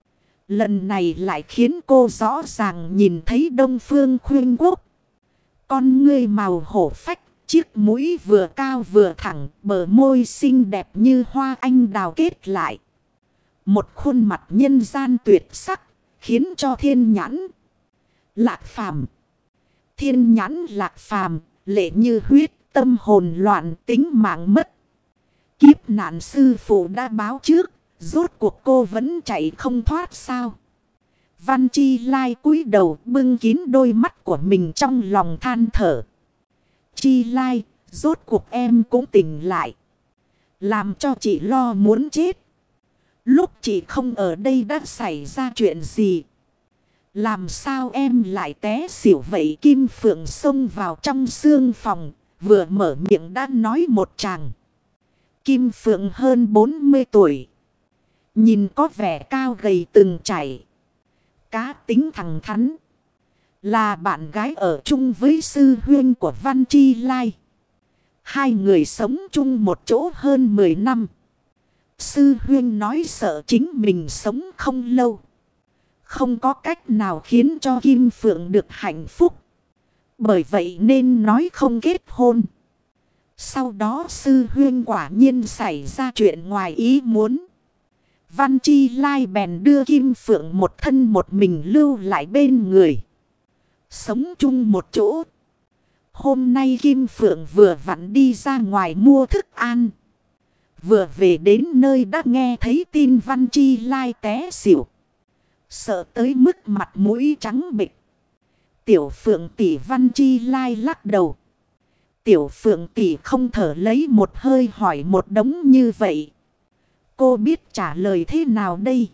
lần này lại khiến cô rõ ràng nhìn thấy Đông Phương Khuyên Quốc. Con ngươi màu hổ phách, chiếc mũi vừa cao vừa thẳng, bờ môi xinh đẹp như hoa anh đào kết lại. Một khuôn mặt nhân gian tuyệt sắc, khiến cho Thiên Nhãn Lạc Phàm. Thiên Nhãn Lạc Phàm, lệ như huyết, tâm hồn loạn, tính mạng mất. Kiếp nạn sư phụ đã báo trước, rốt cuộc cô vẫn chạy không thoát sao? Văn Chi Lai cúi đầu bưng kín đôi mắt của mình trong lòng than thở. Chi Lai, rốt cuộc em cũng tỉnh lại. Làm cho chị lo muốn chết. Lúc chị không ở đây đã xảy ra chuyện gì? Làm sao em lại té xỉu vậy? Kim Phượng xông vào trong xương phòng, vừa mở miệng đã nói một tràng. Kim Phượng hơn bốn mươi tuổi. Nhìn có vẻ cao gầy từng chảy. Cá tính thẳng thắn. Là bạn gái ở chung với sư huynh của Văn Chi Lai. Hai người sống chung một chỗ hơn mười năm. Sư huynh nói sợ chính mình sống không lâu. Không có cách nào khiến cho Kim Phượng được hạnh phúc. Bởi vậy nên nói không kết hôn. Sau đó sư huynh quả nhiên xảy ra chuyện ngoài ý muốn. Văn Chi Lai bèn đưa Kim Phượng một thân một mình lưu lại bên người. Sống chung một chỗ. Hôm nay Kim Phượng vừa vặn đi ra ngoài mua thức ăn. Vừa về đến nơi đã nghe thấy tin Văn Chi Lai té xỉu. Sợ tới mức mặt mũi trắng bệch. Tiểu Phượng tỷ, Văn Chi Lai lắc đầu. Tiểu Phượng tỷ không thở lấy một hơi hỏi một đống như vậy. Cô biết trả lời thế nào đây?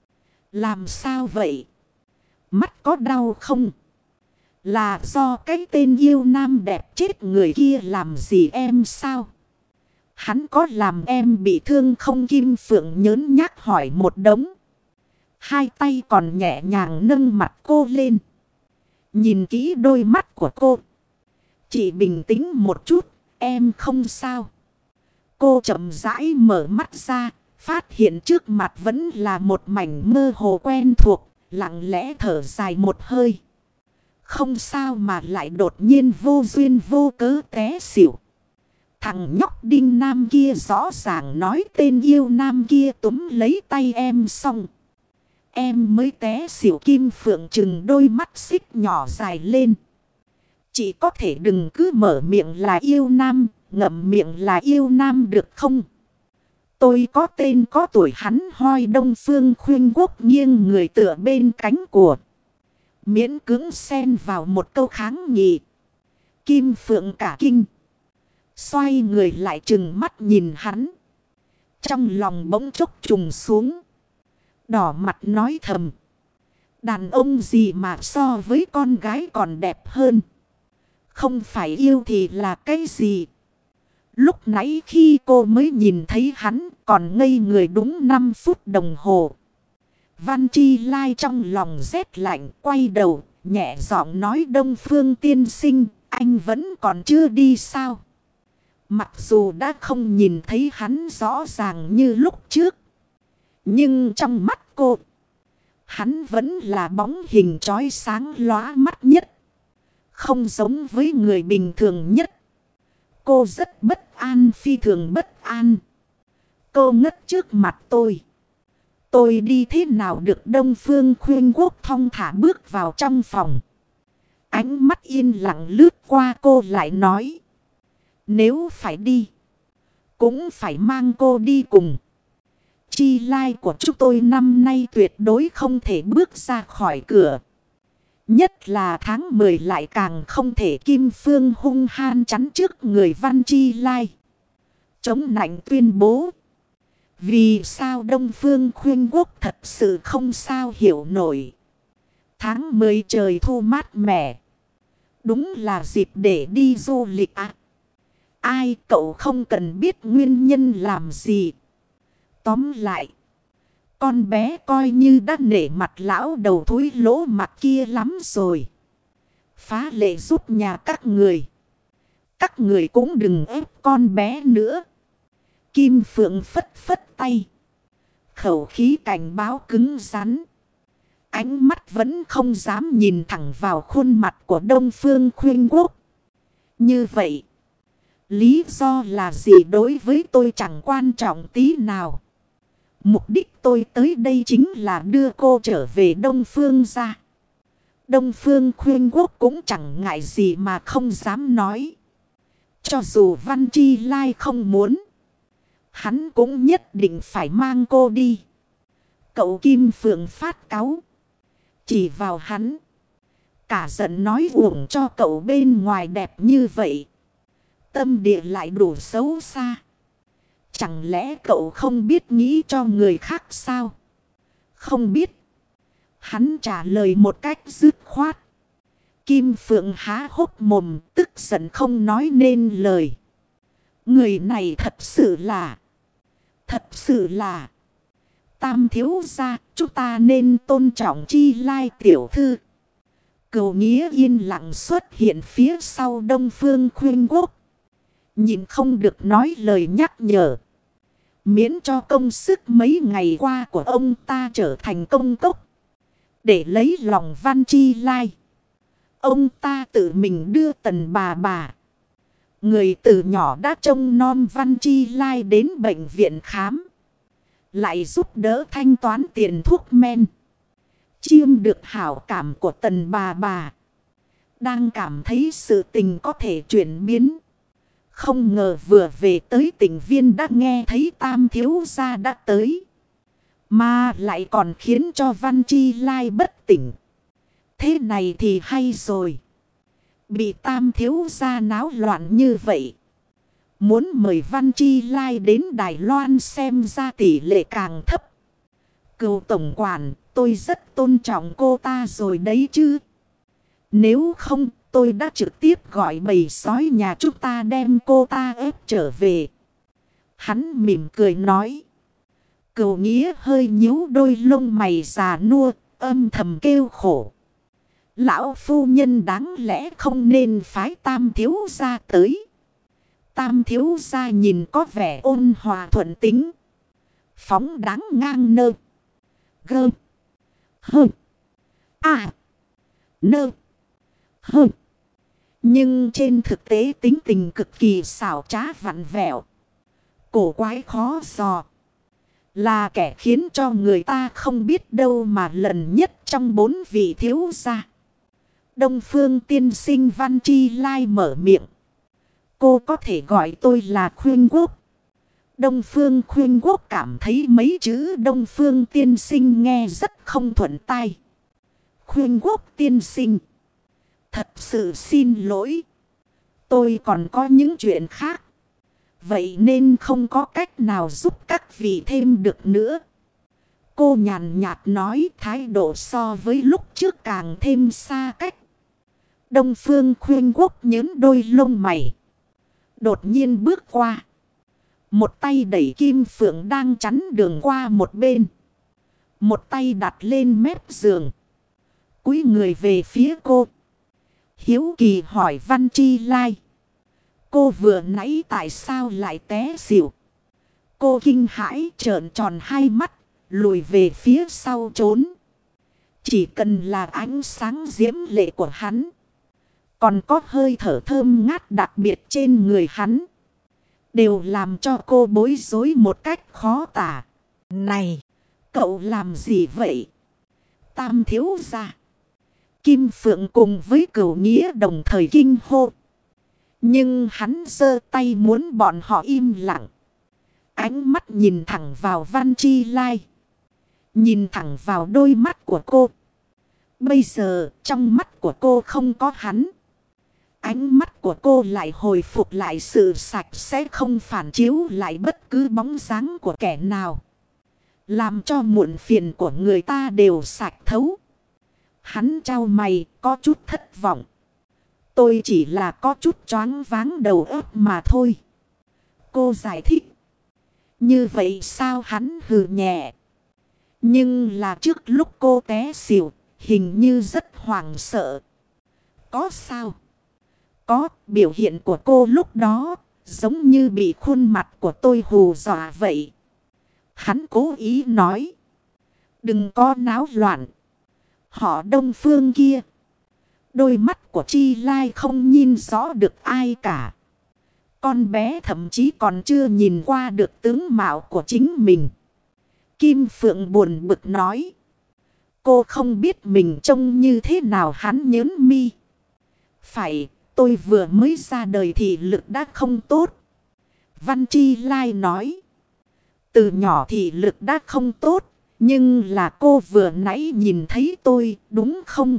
Làm sao vậy? Mắt có đau không? Là do cái tên yêu nam đẹp chết người kia làm gì em sao? Hắn có làm em bị thương không? Kim Phượng nhớn nhác hỏi một đống. Hai tay còn nhẹ nhàng nâng mặt cô lên. Nhìn kỹ đôi mắt của cô. Chị bình tĩnh một chút, em không sao. Cô chậm rãi mở mắt ra, phát hiện trước mặt vẫn là một mảnh mơ hồ quen thuộc, lặng lẽ thở dài một hơi. Không sao mà lại đột nhiên vô duyên vô cớ té xỉu. Thằng nhóc Đinh Nam kia rõ ràng nói tên yêu nam kia túm lấy tay em xong. Em mới té xỉu. Kim Phượng trừng đôi mắt xích nhỏ dài lên. Chị có thể đừng cứ mở miệng là yêu nam, ngậm miệng là yêu nam được không? Tôi có tên có tuổi. Hắn hoi Đông Phương Khuyên Quốc nghiêng người tựa bên cánh của. Miễn cưỡng xen vào một câu kháng nghị. Kim Phượng cả kinh. Xoay người lại trừng mắt nhìn hắn. Trong lòng bỗng chốc trùng xuống. Đỏ mặt nói thầm. Đàn ông gì mà so với con gái còn đẹp hơn. Không phải yêu thì là cái gì? Lúc nãy khi cô mới nhìn thấy hắn còn ngây người đúng năm phút đồng hồ. Văn Chi Lai trong lòng rét lạnh quay đầu nhẹ giọng nói Đông Phương tiên sinh, anh vẫn còn chưa đi sao? Mặc dù đã không nhìn thấy hắn rõ ràng như lúc trước. Nhưng trong mắt cô, hắn vẫn là bóng hình chói sáng lóa mắt nhất. Không giống với người bình thường nhất. Cô rất bất an, phi thường bất an. Cô ngất trước mặt tôi. Tôi đi thế nào được? Đông Phương Khuyên Quốc thong thả bước vào trong phòng. Ánh mắt yên lặng lướt qua cô lại nói. Nếu phải đi, cũng phải mang cô đi cùng. Chi lai của chúng tôi năm nay tuyệt đối không thể bước ra khỏi cửa. Nhất là tháng mười lại càng không thể. Kim Phương hung han chắn trước người Văn Chi Lai, chống nạnh tuyên bố. Vì sao Đông Phương Khuyên Quốc thật sự không sao hiểu nổi. Tháng mười trời thu mát mẻ, đúng là dịp để đi du lịch à. Ai cậu không cần biết nguyên nhân làm gì. Tóm lại, con bé coi như đã nể mặt lão đầu thúi lỗ mặt kia lắm rồi. Phá lệ giúp nhà các người. Các người cũng đừng ép con bé nữa. Kim Phượng phất phất tay. Khẩu khí cảnh báo cứng rắn. Ánh mắt vẫn không dám nhìn thẳng vào khuôn mặt của Đông Phương Khuyên Quốc. Như vậy, lý do là gì đối với tôi chẳng quan trọng tí nào. Mục đích tôi tới đây chính là đưa cô trở về Đông Phương ra. Đông Phương Khuyên Quốc cũng chẳng ngại gì mà không dám nói. Cho dù Văn Chi Lai không muốn, hắn cũng nhất định phải mang cô đi. Cậu Kim Phượng phát cáu, chỉ vào hắn. Cả giận nói uổng cho cậu bên ngoài đẹp như vậy, tâm địa lại đủ xấu xa. Chẳng lẽ cậu không biết nghĩ cho người khác sao? Không biết. Hắn trả lời một cách dứt khoát. Kim Phượng há hốc mồm, tức giận không nói nên lời. Người này thật sự là... Thật sự là... Tam thiếu gia, chúng ta nên tôn trọng Chi Lai tiểu thư. Cửu Nghĩa yên lặng xuất hiện phía sau Đông Phương Khuyên Quốc. Nhìn không được nói lời nhắc nhở. Miễn cho công sức mấy ngày qua của ông ta trở thành công cốc. Để lấy lòng Văn Chi Lai, ông ta tự mình đưa Tần bà bà, người từ nhỏ đã trông nom Văn Chi Lai, đến bệnh viện khám. Lại giúp đỡ thanh toán tiền thuốc men. Chiêm được hảo cảm của Tần bà bà. Đang cảm thấy sự tình có thể chuyển biến. Không ngờ vừa về tới tỉnh Viên đã nghe thấy Tam thiếu gia đã tới. Mà lại còn khiến cho Văn Chi Lai bất tỉnh. Thế này thì hay rồi. Bị Tam thiếu gia náo loạn như vậy. Muốn mời Văn Chi Lai đến Đài Loan xem ra tỷ lệ càng thấp. Cựu tổng quản, tôi rất tôn trọng cô ta rồi đấy chứ. Nếu không, tôi đã trực tiếp gọi bầy sói nhà chúng ta đem cô ta ép trở về. Hắn mỉm cười nói. Cửu Nghĩa hơi nhíu đôi lông mày già nua, âm thầm kêu khổ. Lão phu nhân đáng lẽ không nên phái Tam thiếu gia tới. Tam thiếu gia nhìn có vẻ ôn hòa thuận tính, phóng đáng ngang nơ. Gơ. Hơ. À. Nơ. Hơ. Nhưng trên thực tế tính tình cực kỳ xảo trá vặn vẹo, cổ quái khó dò. Là kẻ khiến cho người ta không biết đâu mà lần nhất trong bốn vị thiếu gia. Đông Phương tiên sinh Văn Chi Lai mở miệng. Cô có thể gọi tôi là Khuyên Quốc. Đông Phương Khuyên Quốc cảm thấy mấy chữ Đông Phương tiên sinh nghe rất không thuận tai. Khuyên Quốc tiên sinh, thật sự xin lỗi. Tôi còn có những chuyện khác. Vậy nên không có cách nào giúp các vị thêm được nữa. Cô nhàn nhạt nói, thái độ so với lúc trước càng thêm xa cách. Đông Phương Khuyên Quốc nhớn đôi lông mày, đột nhiên bước qua. Một tay đẩy Kim Phượng đang chắn đường qua một bên. Một tay đặt lên mép giường, cúi người về phía cô. Hiếu kỳ hỏi Văn Chi Lai. Cô vừa nãy tại sao lại té xỉu? Cô kinh hãi trợn tròn hai mắt, lùi về phía sau trốn. Chỉ cần là ánh sáng diễm lệ của hắn, còn có hơi thở thơm ngát đặc biệt trên người hắn, đều làm cho cô bối rối một cách khó tả. Này, cậu làm gì vậy? Tam thiếu gia. Kim Phượng cùng với Cửu Nghĩa đồng thời kinh hô. Nhưng hắn giơ tay muốn bọn họ im lặng. Ánh mắt nhìn thẳng vào Văn Chi Lai. Nhìn thẳng vào đôi mắt của cô. Bây giờ trong mắt của cô không có hắn. Ánh mắt của cô lại hồi phục lại sự sạch sẽ, không phản chiếu lại bất cứ bóng dáng của kẻ nào. Làm cho muộn phiền của người ta đều sạch thấu. Hắn trao mày có chút thất vọng. Tôi chỉ là có chút choáng váng đầu óc mà thôi. Cô giải thích. Như vậy sao? Hắn hừ nhẹ. Nhưng là trước lúc cô té xỉu, hình như rất hoảng sợ. Có sao? Có, biểu hiện của cô lúc đó giống như bị khuôn mặt của tôi hù dọa vậy. Hắn cố ý nói. Đừng có náo loạn. Họ Đông Phương kia. Đôi mắt của Chi Lai không nhìn rõ được ai cả. Con bé thậm chí còn chưa nhìn qua được tướng mạo của chính mình. Kim Phượng buồn bực nói. Cô không biết mình trông như thế nào. Hắn nhớn mi. Phải, tôi vừa mới ra đời thì lực đã không tốt. Văn Chi Lai nói. Từ nhỏ thì lực đã không tốt. Nhưng là cô vừa nãy nhìn thấy tôi, đúng không?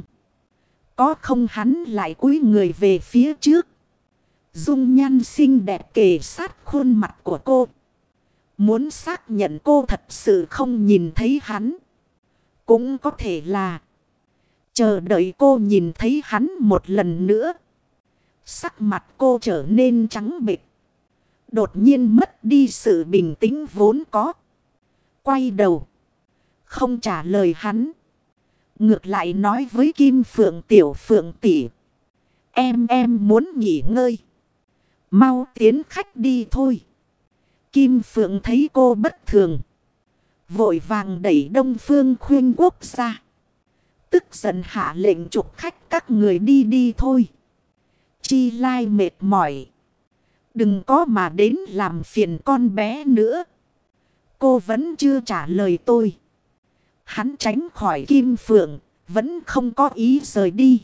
Có không? Hắn lại cúi người về phía trước. Dung nhan xinh đẹp kề sát khuôn mặt của cô. Muốn xác nhận cô thật sự không nhìn thấy hắn. Cũng có thể là chờ đợi cô nhìn thấy hắn một lần nữa. Sắc mặt cô trở nên trắng bệch. Đột nhiên mất đi sự bình tĩnh vốn có. Quay đầu. Không trả lời hắn. Ngược lại nói với Kim Phượng, tiểu Phượng tỷ, Em em muốn nghỉ ngơi. Mau tiến khách đi thôi. Kim Phượng thấy cô bất thường. Vội vàng đẩy Đông Phương Khuyên Quốc ra. Tức giận hạ lệnh trục khách, các người đi đi thôi. Chi Lai mệt mỏi. Đừng có mà đến làm phiền con bé nữa. Cô vẫn chưa trả lời tôi. Hắn tránh khỏi Kim Phượng, vẫn không có ý rời đi.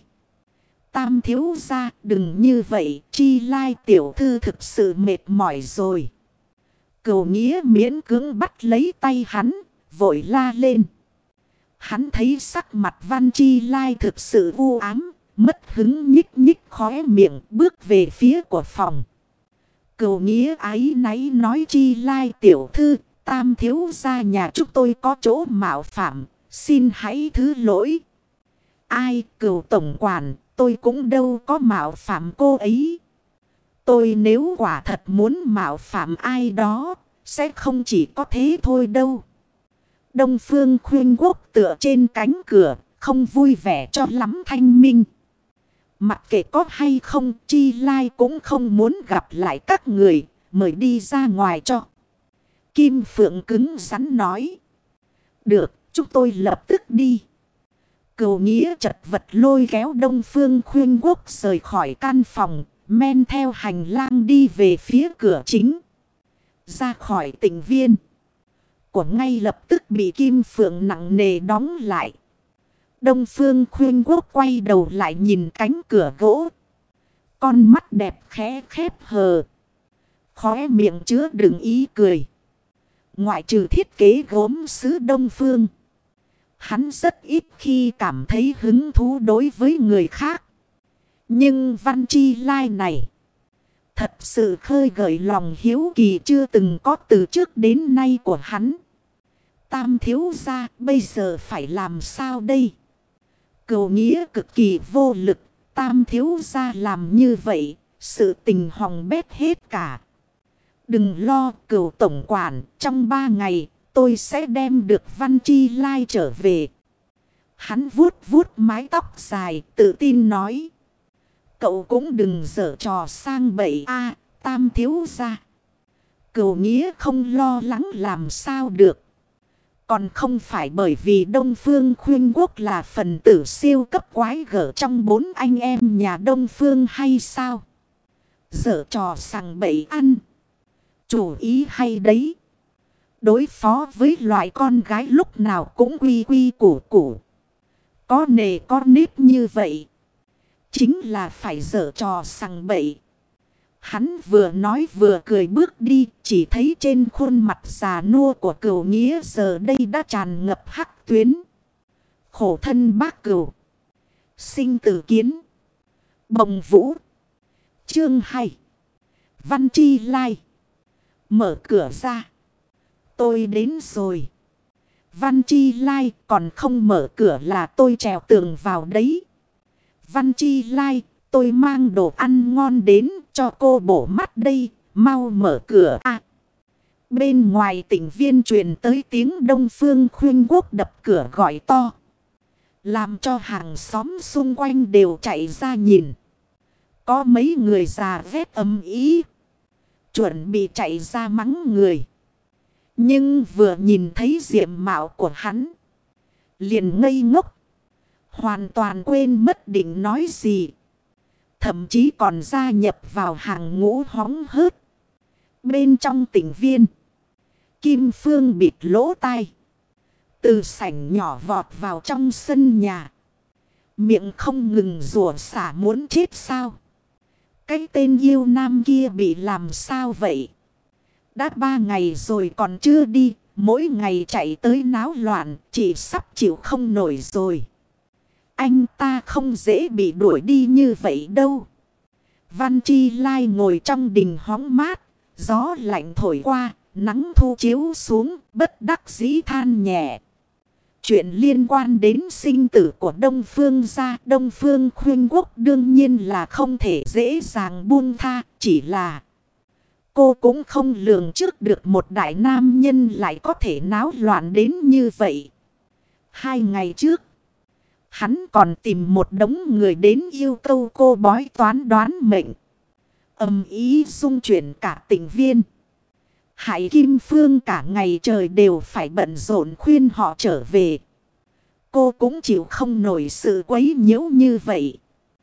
Tam thiếu gia, đừng như vậy, Chi Lai tiểu thư thực sự mệt mỏi rồi. Cửu Nghĩa miễn cưỡng bắt lấy tay hắn, vội la lên. Hắn thấy sắc mặt Văn Chi Lai thực sự u ám, mất hứng nhích nhích khóe miệng, bước về phía của phòng. Cửu Nghĩa áy náy nói, Chi Lai tiểu thư, Tam thiếu gia nhà chúng tôi có chỗ mạo phạm, xin hãy thứ lỗi. Ai? Cửu tổng quản, tôi cũng đâu có mạo phạm cô ấy. Tôi nếu quả thật muốn mạo phạm ai đó, sẽ không chỉ có thế thôi đâu. Đông Phương Khuyên Quốc tựa trên cánh cửa, không vui vẻ cho lắm thanh minh. Mặc kệ có hay không, Chi Lai cũng không muốn gặp lại các người, mời đi ra ngoài cho. Kim Phượng cứng rắn nói. Được, chúng tôi lập tức đi. Cửu Nghĩa chật vật lôi kéo Đông Phương Khuyên Quốc rời khỏi căn phòng, men theo hành lang đi về phía cửa chính. Ra khỏi tịnh viên của ngay lập tức bị Kim Phượng nặng nề đóng lại. Đông Phương Khuyên Quốc quay đầu lại nhìn cánh cửa gỗ. Con mắt đẹp khẽ khép hờ. Khóe miệng chứa đựng ý cười. Ngoại trừ thiết kế gốm sứ Đông Phương, hắn rất ít khi cảm thấy hứng thú đối với người khác. Nhưng Văn Chi Lai này thật sự khơi gợi lòng hiếu kỳ chưa từng có từ trước đến nay của hắn. Tam thiếu gia, bây giờ phải làm sao đây? Cửu Nghĩa cực kỳ vô lực. Tam thiếu gia làm như vậy, sự tình hỏng bét hết cả. Đừng lo, Cửu tổng quản, trong ba ngày tôi sẽ đem được Văn Chi Lai trở về. Hắn vuốt vuốt mái tóc dài, tự tin nói. Cậu cũng đừng giở trò sang bậy a, Tam thiếu gia. Cửu nghĩa không lo lắng làm sao được. Còn không phải bởi vì Đông Phương Khuyên Quốc là phần tử siêu cấp quái gở trong bốn anh em nhà Đông Phương hay sao? Giở trò sằng bậy ăn. Chủ ý hay đấy. Đối phó với loại con gái lúc nào cũng quy quy củ củ. Có nề có nếp như vậy. Chính là phải giở trò sằng bậy. Hắn vừa nói vừa cười bước đi. Chỉ thấy trên khuôn mặt già nua của Cửu Nghĩa giờ đây đã tràn ngập hắc tuyến. Khổ thân bác Cửu. Sinh tử kiến. Bồng Vũ. Chương hai. Văn Chi Lai. Mở cửa ra. Tôi đến rồi. Văn Chi Lai còn không mở cửa là tôi trèo tường vào đấy. Văn Chi Lai, tôi mang đồ ăn ngon đến cho cô bổ mắt đây. Mau mở cửa à. Bên ngoài tỉnh Viên truyền tới tiếng Đông Phương Khuyên Quốc đập cửa gọi to. Làm cho hàng xóm xung quanh đều chạy ra nhìn. Có mấy người già vét ầm ý. Chuẩn bị chạy ra mắng người. Nhưng vừa nhìn thấy diện mạo của hắn. Liền ngây ngốc. Hoàn toàn quên mất định nói gì. Thậm chí còn gia nhập vào hàng ngũ hóng hớt. Bên trong tỉnh Viên. Kim Phương bịt lỗ tai. Từ sảnh nhỏ vọt vào trong sân nhà. Miệng không ngừng rủa xả muốn chết sao. Cái tên yêu nam kia bị làm sao vậy? Đã ba ngày rồi còn chưa đi. Mỗi ngày chạy tới náo loạn. Chỉ sắp chịu không nổi rồi. Anh ta không dễ bị đuổi đi như vậy đâu. Văn Chi Lai ngồi trong đình hóng mát. Gió lạnh thổi qua. Nắng thu chiếu xuống. Bất đắc dĩ than nhẹ. Chuyện liên quan đến sinh tử của Đông Phương gia, Đông Phương Khuyên Quốc đương nhiên là không thể dễ dàng buông tha. Chỉ là cô cũng không lường trước được một đại nam nhân lại có thể náo loạn đến như vậy. Hai ngày trước, hắn còn tìm một đống người đến yêu cầu cô bói toán đoán mệnh. Ầm ý xung chuyển cả tỉnh Viên. Hải Kim Phương cả ngày trời đều phải bận rộn khuyên họ trở về. Cô cũng chịu không nổi sự quấy nhiễu như vậy.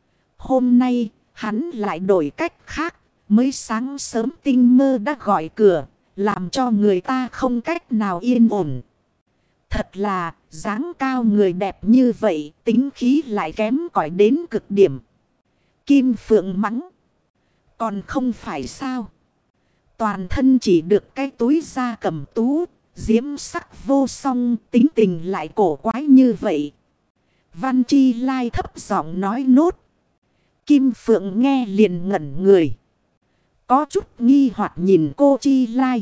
Hôm nay, hắn lại đổi cách khác. Mới sáng sớm tinh mơ đã gọi cửa. Làm cho người ta không cách nào yên ổn. Thật là, dáng cao người đẹp như vậy, tính khí lại kém cỏi đến cực điểm. Kim Phượng mắng. Còn không phải sao? Toàn thân chỉ được cái túi da cẩm tú, diễm sắc vô song, tính tình lại cổ quái như vậy. Văn Chi Lai thấp giọng nói nốt. Kim Phượng nghe liền ngẩn người. Có chút nghi hoặc nhìn cô Chi Lai.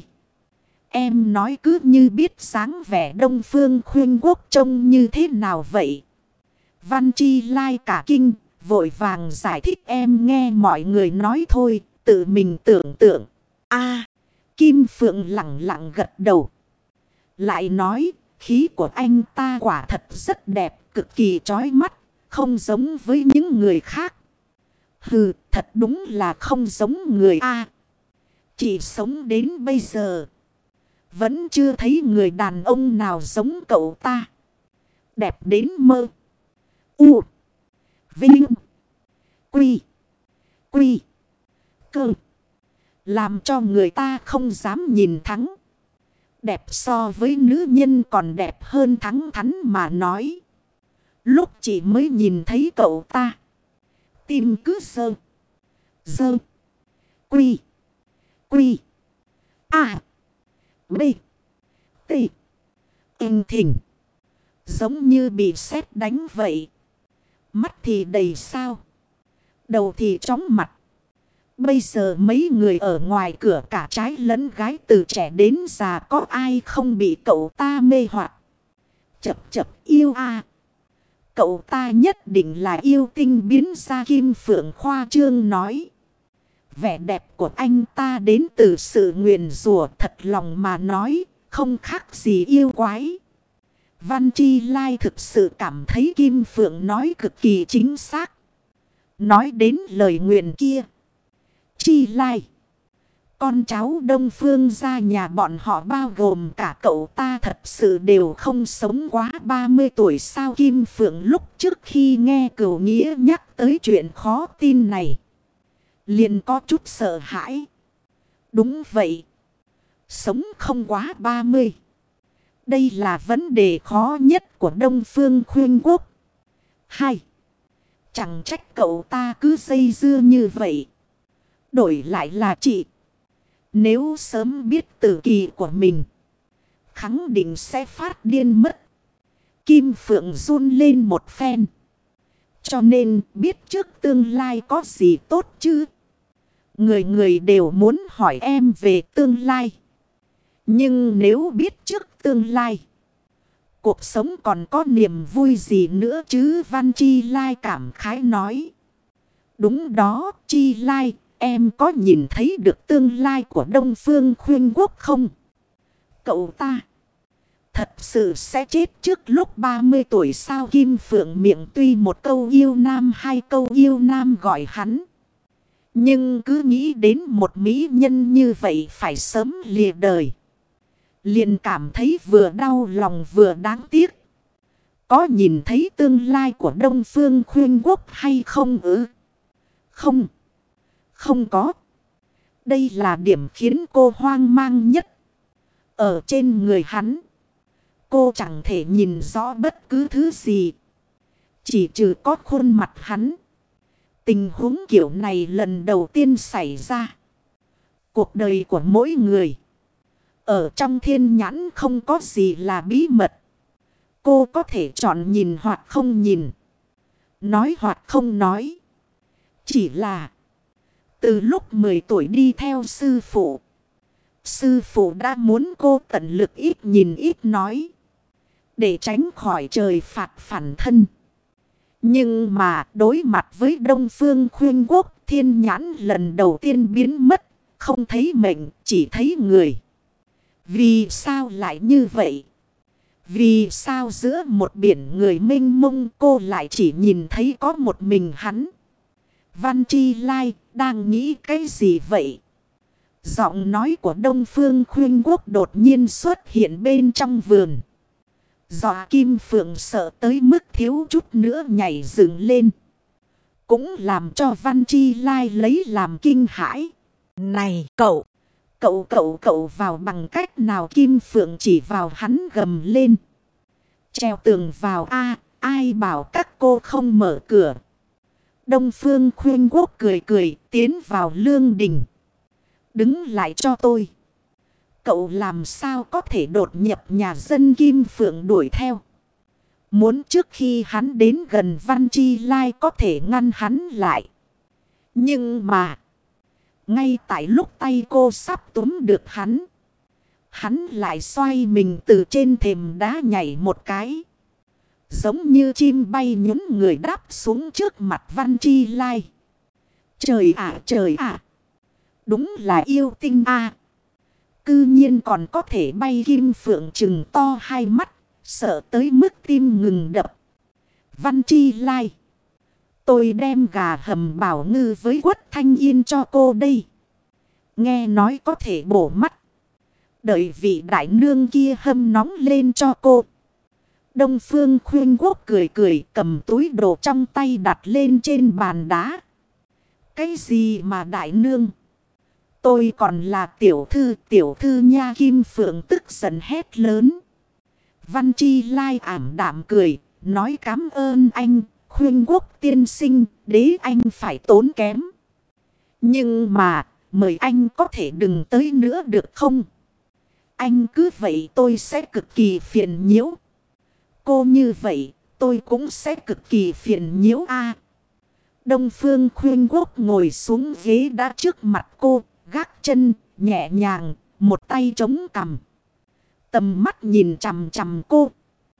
Em nói cứ như biết sáng vẻ Đông Phương Khuyên Quốc trông như thế nào vậy? Văn Chi Lai cả kinh, vội vàng giải thích em nghe mọi người nói thôi, tự mình tưởng tượng. A, Kim Phượng lặng lặng gật đầu. Lại nói, khí của anh ta quả thật rất đẹp, cực kỳ chói mắt, không giống với những người khác. Hừ, thật đúng là không giống người A. Chỉ sống đến bây giờ, vẫn chưa thấy người đàn ông nào giống cậu ta. Đẹp đến mơ. U. Vinh. Quy. Quy. Cơ. Làm cho người ta không dám nhìn thắng. Đẹp so với nữ nhân còn đẹp hơn thắng thắn mà nói. Lúc chỉ mới nhìn thấy cậu ta, tim cứ sơ. Sơ. Quy. Quy. A. B. T. Anh thỉnh. Giống như bị sét đánh vậy. Mắt thì đầy sao. Đầu thì chóng mặt. Bây giờ mấy người ở ngoài cửa cả trái lẫn gái từ trẻ đến già có ai không bị cậu ta mê hoặc. Chập chập yêu a à. Cậu ta nhất định là yêu tinh biến ra. Kim Phượng khoa trương nói. Vẻ đẹp của anh ta đến từ sự nguyền rủa, thật lòng mà nói, không khác gì yêu quái. Văn Chi Lai thực sự cảm thấy Kim Phượng nói cực kỳ chính xác. Nói đến lời nguyền kia. Chi Lai, Con cháu Đông Phương gia nhà bọn họ bao gồm cả cậu ta thật sự đều không sống quá ba mươi tuổi sao? Kim Phượng lúc trước khi nghe Cửu Nghĩa nhắc tới chuyện khó tin này, liền có chút sợ hãi. Đúng vậy, sống không quá ba mươi. Đây là vấn đề khó nhất của Đông Phương Khuyên Quốc. Hai, chẳng trách cậu ta cứ dây dưa như vậy. Đổi lại là chị, nếu sớm biết tử kỳ của mình, khẳng định sẽ phát điên mất. Kim Phượng run lên một phen. Cho nên biết trước tương lai có gì tốt chứ? Người người đều muốn hỏi em về tương lai. Nhưng nếu biết trước tương lai, cuộc sống còn có niềm vui gì nữa chứ? Văn Chi Lai cảm khái nói. Đúng đó, Chi Lai, em có nhìn thấy được tương lai của Đông Phương Khuyên Quốc không? Cậu ta thật sự sẽ chết trước lúc ba mươi tuổi sao? Kim Phượng miệng tuy một câu yêu nam hai câu yêu nam gọi hắn, nhưng cứ nghĩ đến một mỹ nhân như vậy phải sớm lìa đời, liền cảm thấy vừa đau lòng vừa đáng tiếc. Có nhìn thấy tương lai của Đông Phương Khuyên Quốc hay không ư? Không, không có. Đây là điểm khiến cô hoang mang nhất. Ở trên người hắn, cô chẳng thể nhìn rõ bất cứ thứ gì, chỉ trừ có khuôn mặt hắn. Tình huống kiểu này lần đầu tiên xảy ra. Cuộc đời của mỗi người, ở trong thiên nhãn không có gì là bí mật. Cô có thể chọn nhìn hoặc không nhìn, nói hoặc không nói. Chỉ là từ lúc mười tuổi đi theo sư phụ, sư phụ đã muốn cô tận lực ít nhìn ít nói, để tránh khỏi trời phạt phản thân. Nhưng mà đối mặt với Đông Phương Khuyên Quốc, thiên nhãn lần đầu tiên biến mất, không thấy mệnh, chỉ thấy người. Vì sao lại như vậy? Vì sao giữa một biển người mênh mông cô lại chỉ nhìn thấy có một mình hắn? Văn Chi Lai đang nghĩ cái gì vậy? Giọng nói của Đông Phương Khuyên Quốc đột nhiên xuất hiện bên trong vườn. Dọa Kim Phượng sợ tới mức thiếu chút nữa nhảy dựng lên, cũng làm cho Văn Chi Lai lấy làm kinh hãi. Này cậu, cậu cậu cậu vào bằng cách nào? Kim Phượng chỉ vào hắn gầm lên. Treo tường vào a, ai bảo các cô không mở cửa? Đông Phương Khuyên Quốc cười cười tiến vào lương đình. Đứng lại cho tôi. Cậu làm sao có thể đột nhập nhà dân? Kim Phượng đuổi theo, muốn trước khi hắn đến gần Văn Chi Lai có thể ngăn hắn lại. Nhưng mà ngay tại lúc tay cô sắp túm được hắn, hắn lại xoay mình từ trên thềm đá nhảy một cái, giống như chim bay nhún người đáp xuống trước mặt Văn Chi Lai. Trời ạ trời ạ, đúng là yêu tinh a. Cư nhiên còn có thể bay. Kim Phượng trừng to hai mắt, sợ tới mức tim ngừng đập. Văn Chi Lai, tôi đem gà hầm Bảo Ngư với Quất Thanh Yên cho cô đây. Nghe nói có thể bổ mắt. Đợi vị đại nương kia hâm nóng lên cho cô. Đông Phương Khuyên Quốc cười cười cầm túi đồ trong tay đặt lên trên bàn đá. Cái gì mà đại nương? Tôi còn là tiểu thư, tiểu thư nha. Kim Phượng tức giận hét lớn. Văn Chi Lai ảm đạm cười, nói cảm ơn anh, Khuyên Quốc tiên sinh, đế anh phải tốn kém. Nhưng mà, mời anh có thể đừng tới nữa được không? Anh cứ vậy tôi sẽ cực kỳ phiền nhiễu. Cô như vậy, tôi cũng sẽ cực kỳ phiền nhiễu a. Đông Phương Khuyên Quốc ngồi xuống ghế đá trước mặt cô, gác chân, nhẹ nhàng, một tay chống cằm. Tầm mắt nhìn chằm chằm cô.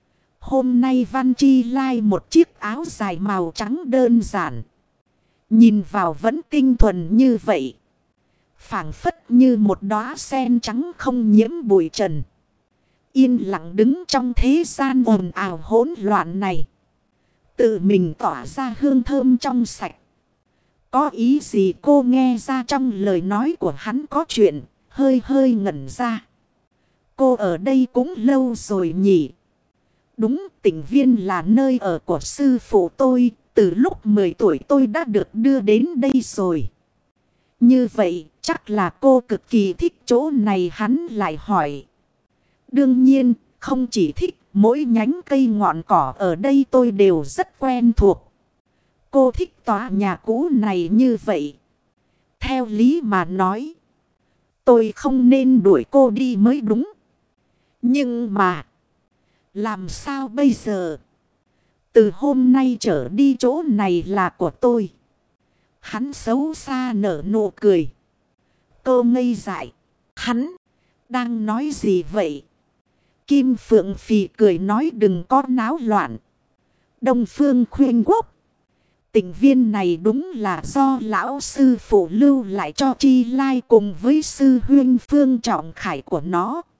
Hôm nay Văn Chi Lai một chiếc áo dài màu trắng đơn giản, nhìn vào vẫn tinh thuần như vậy, phảng phất như một đóa sen trắng không nhiễm bụi trần. Yên lặng đứng trong thế gian ồn ào hỗn loạn này, tự mình tỏa ra hương thơm trong sạch. Có ý gì cô nghe ra trong lời nói của hắn có chuyện, hơi hơi ngẩn ra. Cô ở đây cũng lâu rồi nhỉ? Đúng, Tịnh Viên là nơi ở của sư phụ tôi, từ lúc mười tuổi tôi đã được đưa đến đây rồi. Như vậy, chắc là cô cực kỳ thích chỗ này, hắn lại hỏi. Đương nhiên, không chỉ thích, mỗi nhánh cây ngọn cỏ ở đây tôi đều rất quen thuộc. Cô thích tòa nhà cũ này như vậy. Theo lý mà nói, tôi không nên đuổi cô đi mới đúng. Nhưng mà, làm sao bây giờ? Từ hôm nay trở đi chỗ này là của tôi. Hắn xấu xa nở nụ cười. Cô ngây dại. Hắn đang nói gì vậy? Kim Phượng Phì cười nói đừng có náo loạn. Đông Phương khuyên quốc. Tịnh viên này đúng là do lão sư phụ lưu lại cho Chi Lai cùng với sư huynh Phương Trọng Khải của nó.